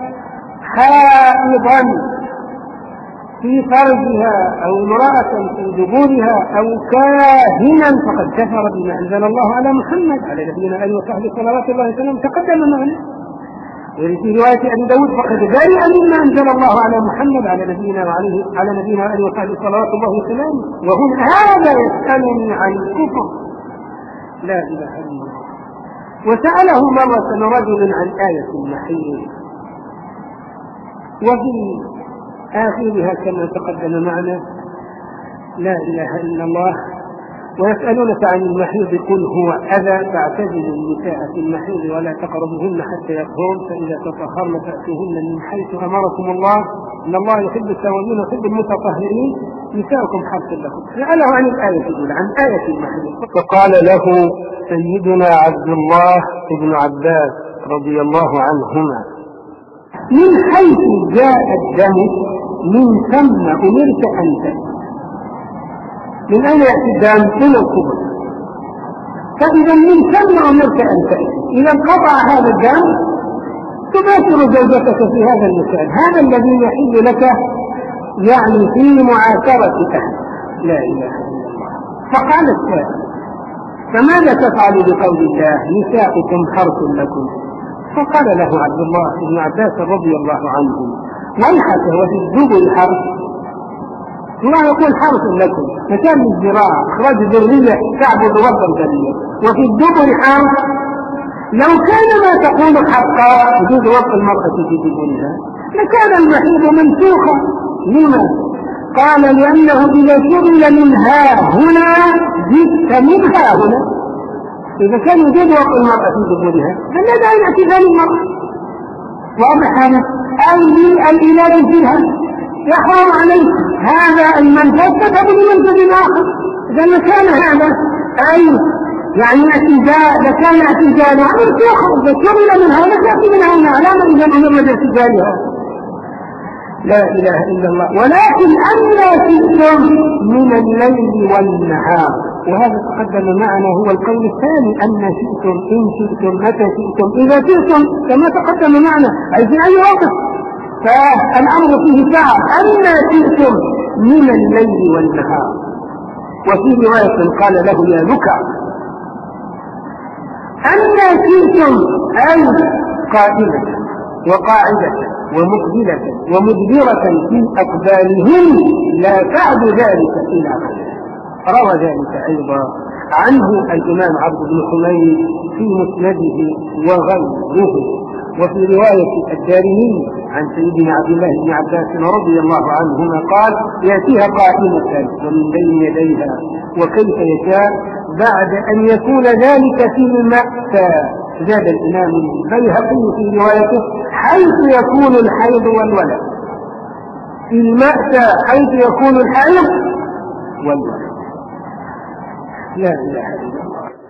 حائضا في فرجها أو امرأة في دبورها أو كاهنا فقد كفر بما أنزل الله على محمد على نبينا آله وصحبه صلوات الله وسلم. تقدم معنا وفي رواية أبي داود: فقد برئ مما أنزل الله على محمد على نبينا وعليه على نبينا وآله وصحبه صلوات الله وسلامه. وهم هذا يسألني عن الكفر، لا إله إلا الله. وسأله مرة رجل عن آية المحيض وفي آخرها كما تقدم معنا لا إله إلا الله: ويسألونك عن المحيض قل هو أذى فاعتزلوا النساء في المحيض ولا تقربوهن حتى يطهرن فإذا تطهرن فأتوهن من حيث أمركم الله إن الله يحب التوابين ويحب المتطهرين نساؤكم حرث لكم. سأله عن الآية الأولى عن آية المحيض فقال له سيدنا عبد الله بن عباس رضي الله عنهما: من حيث جاء الدم من ثم أمرت أنت. من أين يأتي الدم؟ من الكبر. فإذا من ثم أمرت أنت، إذا انقطع هذا الدم تباشر زوجتك في هذا المكان، هذا الذي يحل لك يعني في معاشرة أهل. لا إله إلا الله. فقال السائل: فماذا تفعل بقول الله نساؤكم حرث لكم؟ فقال له عبد الله بن عباس رضي الله عنه: ويحك وفي الدبر حرث. الله يقول حرث لكم مكان للزراعة، إخراج ذرية تعبد ربا ذرية، وفي الدبر حرث. لو كان ما تقول حقا وجود وضع المرأة في دبرها لكان المحيض منسوخا. لما؟ قال: لأنه إذا شغل منها هنا جئت منها هنا. إذا كان وجود وضع المرأة في دبرها فلا داعي لاعتزال المرأة. واضح هذا؟ أي العلاج فيها يحرم عليك هذا المنفذ تذهب لمنفذ آخر. إذا كان هذا أي يعني اعتزال، لكان اعتزالها منسوخا. إذا شغل منها لتأتي منها هنا علامة إذا أمر باعتزالها. لا إله إلا الله. ولكن أنا شئتم من الليل والنهار، وهذا تقدم معنا هو القول الثاني: أن شئتم، إن شئتم، متى شئتم، إذا شئتم، كما تقدم معنا أي في أي وقت. فالأمر فيه ساعة. أن شئتم من الليل والنهار. وفي رواية قال له: يا لك أن شئتم أي قائمة وقاعدة ومقبلة ومدبرة في أقبالهم لا تعد ذلك إلى غيره. روى ذلك أيضا عنه الإمام عبد بن حميد في مسنده وغيره. وفي رواية الدارمي عن سيدنا عبد الله بن عباس رضي الله عنهما قال: يأتيها قائمة ومن بين يديها وكيف يشاء بعد أن يكون ذلك في المأسى. زاد الإمام البيهقي في روايته: حيث يكون الحيض والولد. في المأسى حيث يكون الحيض والولد. لا إله إلا الله.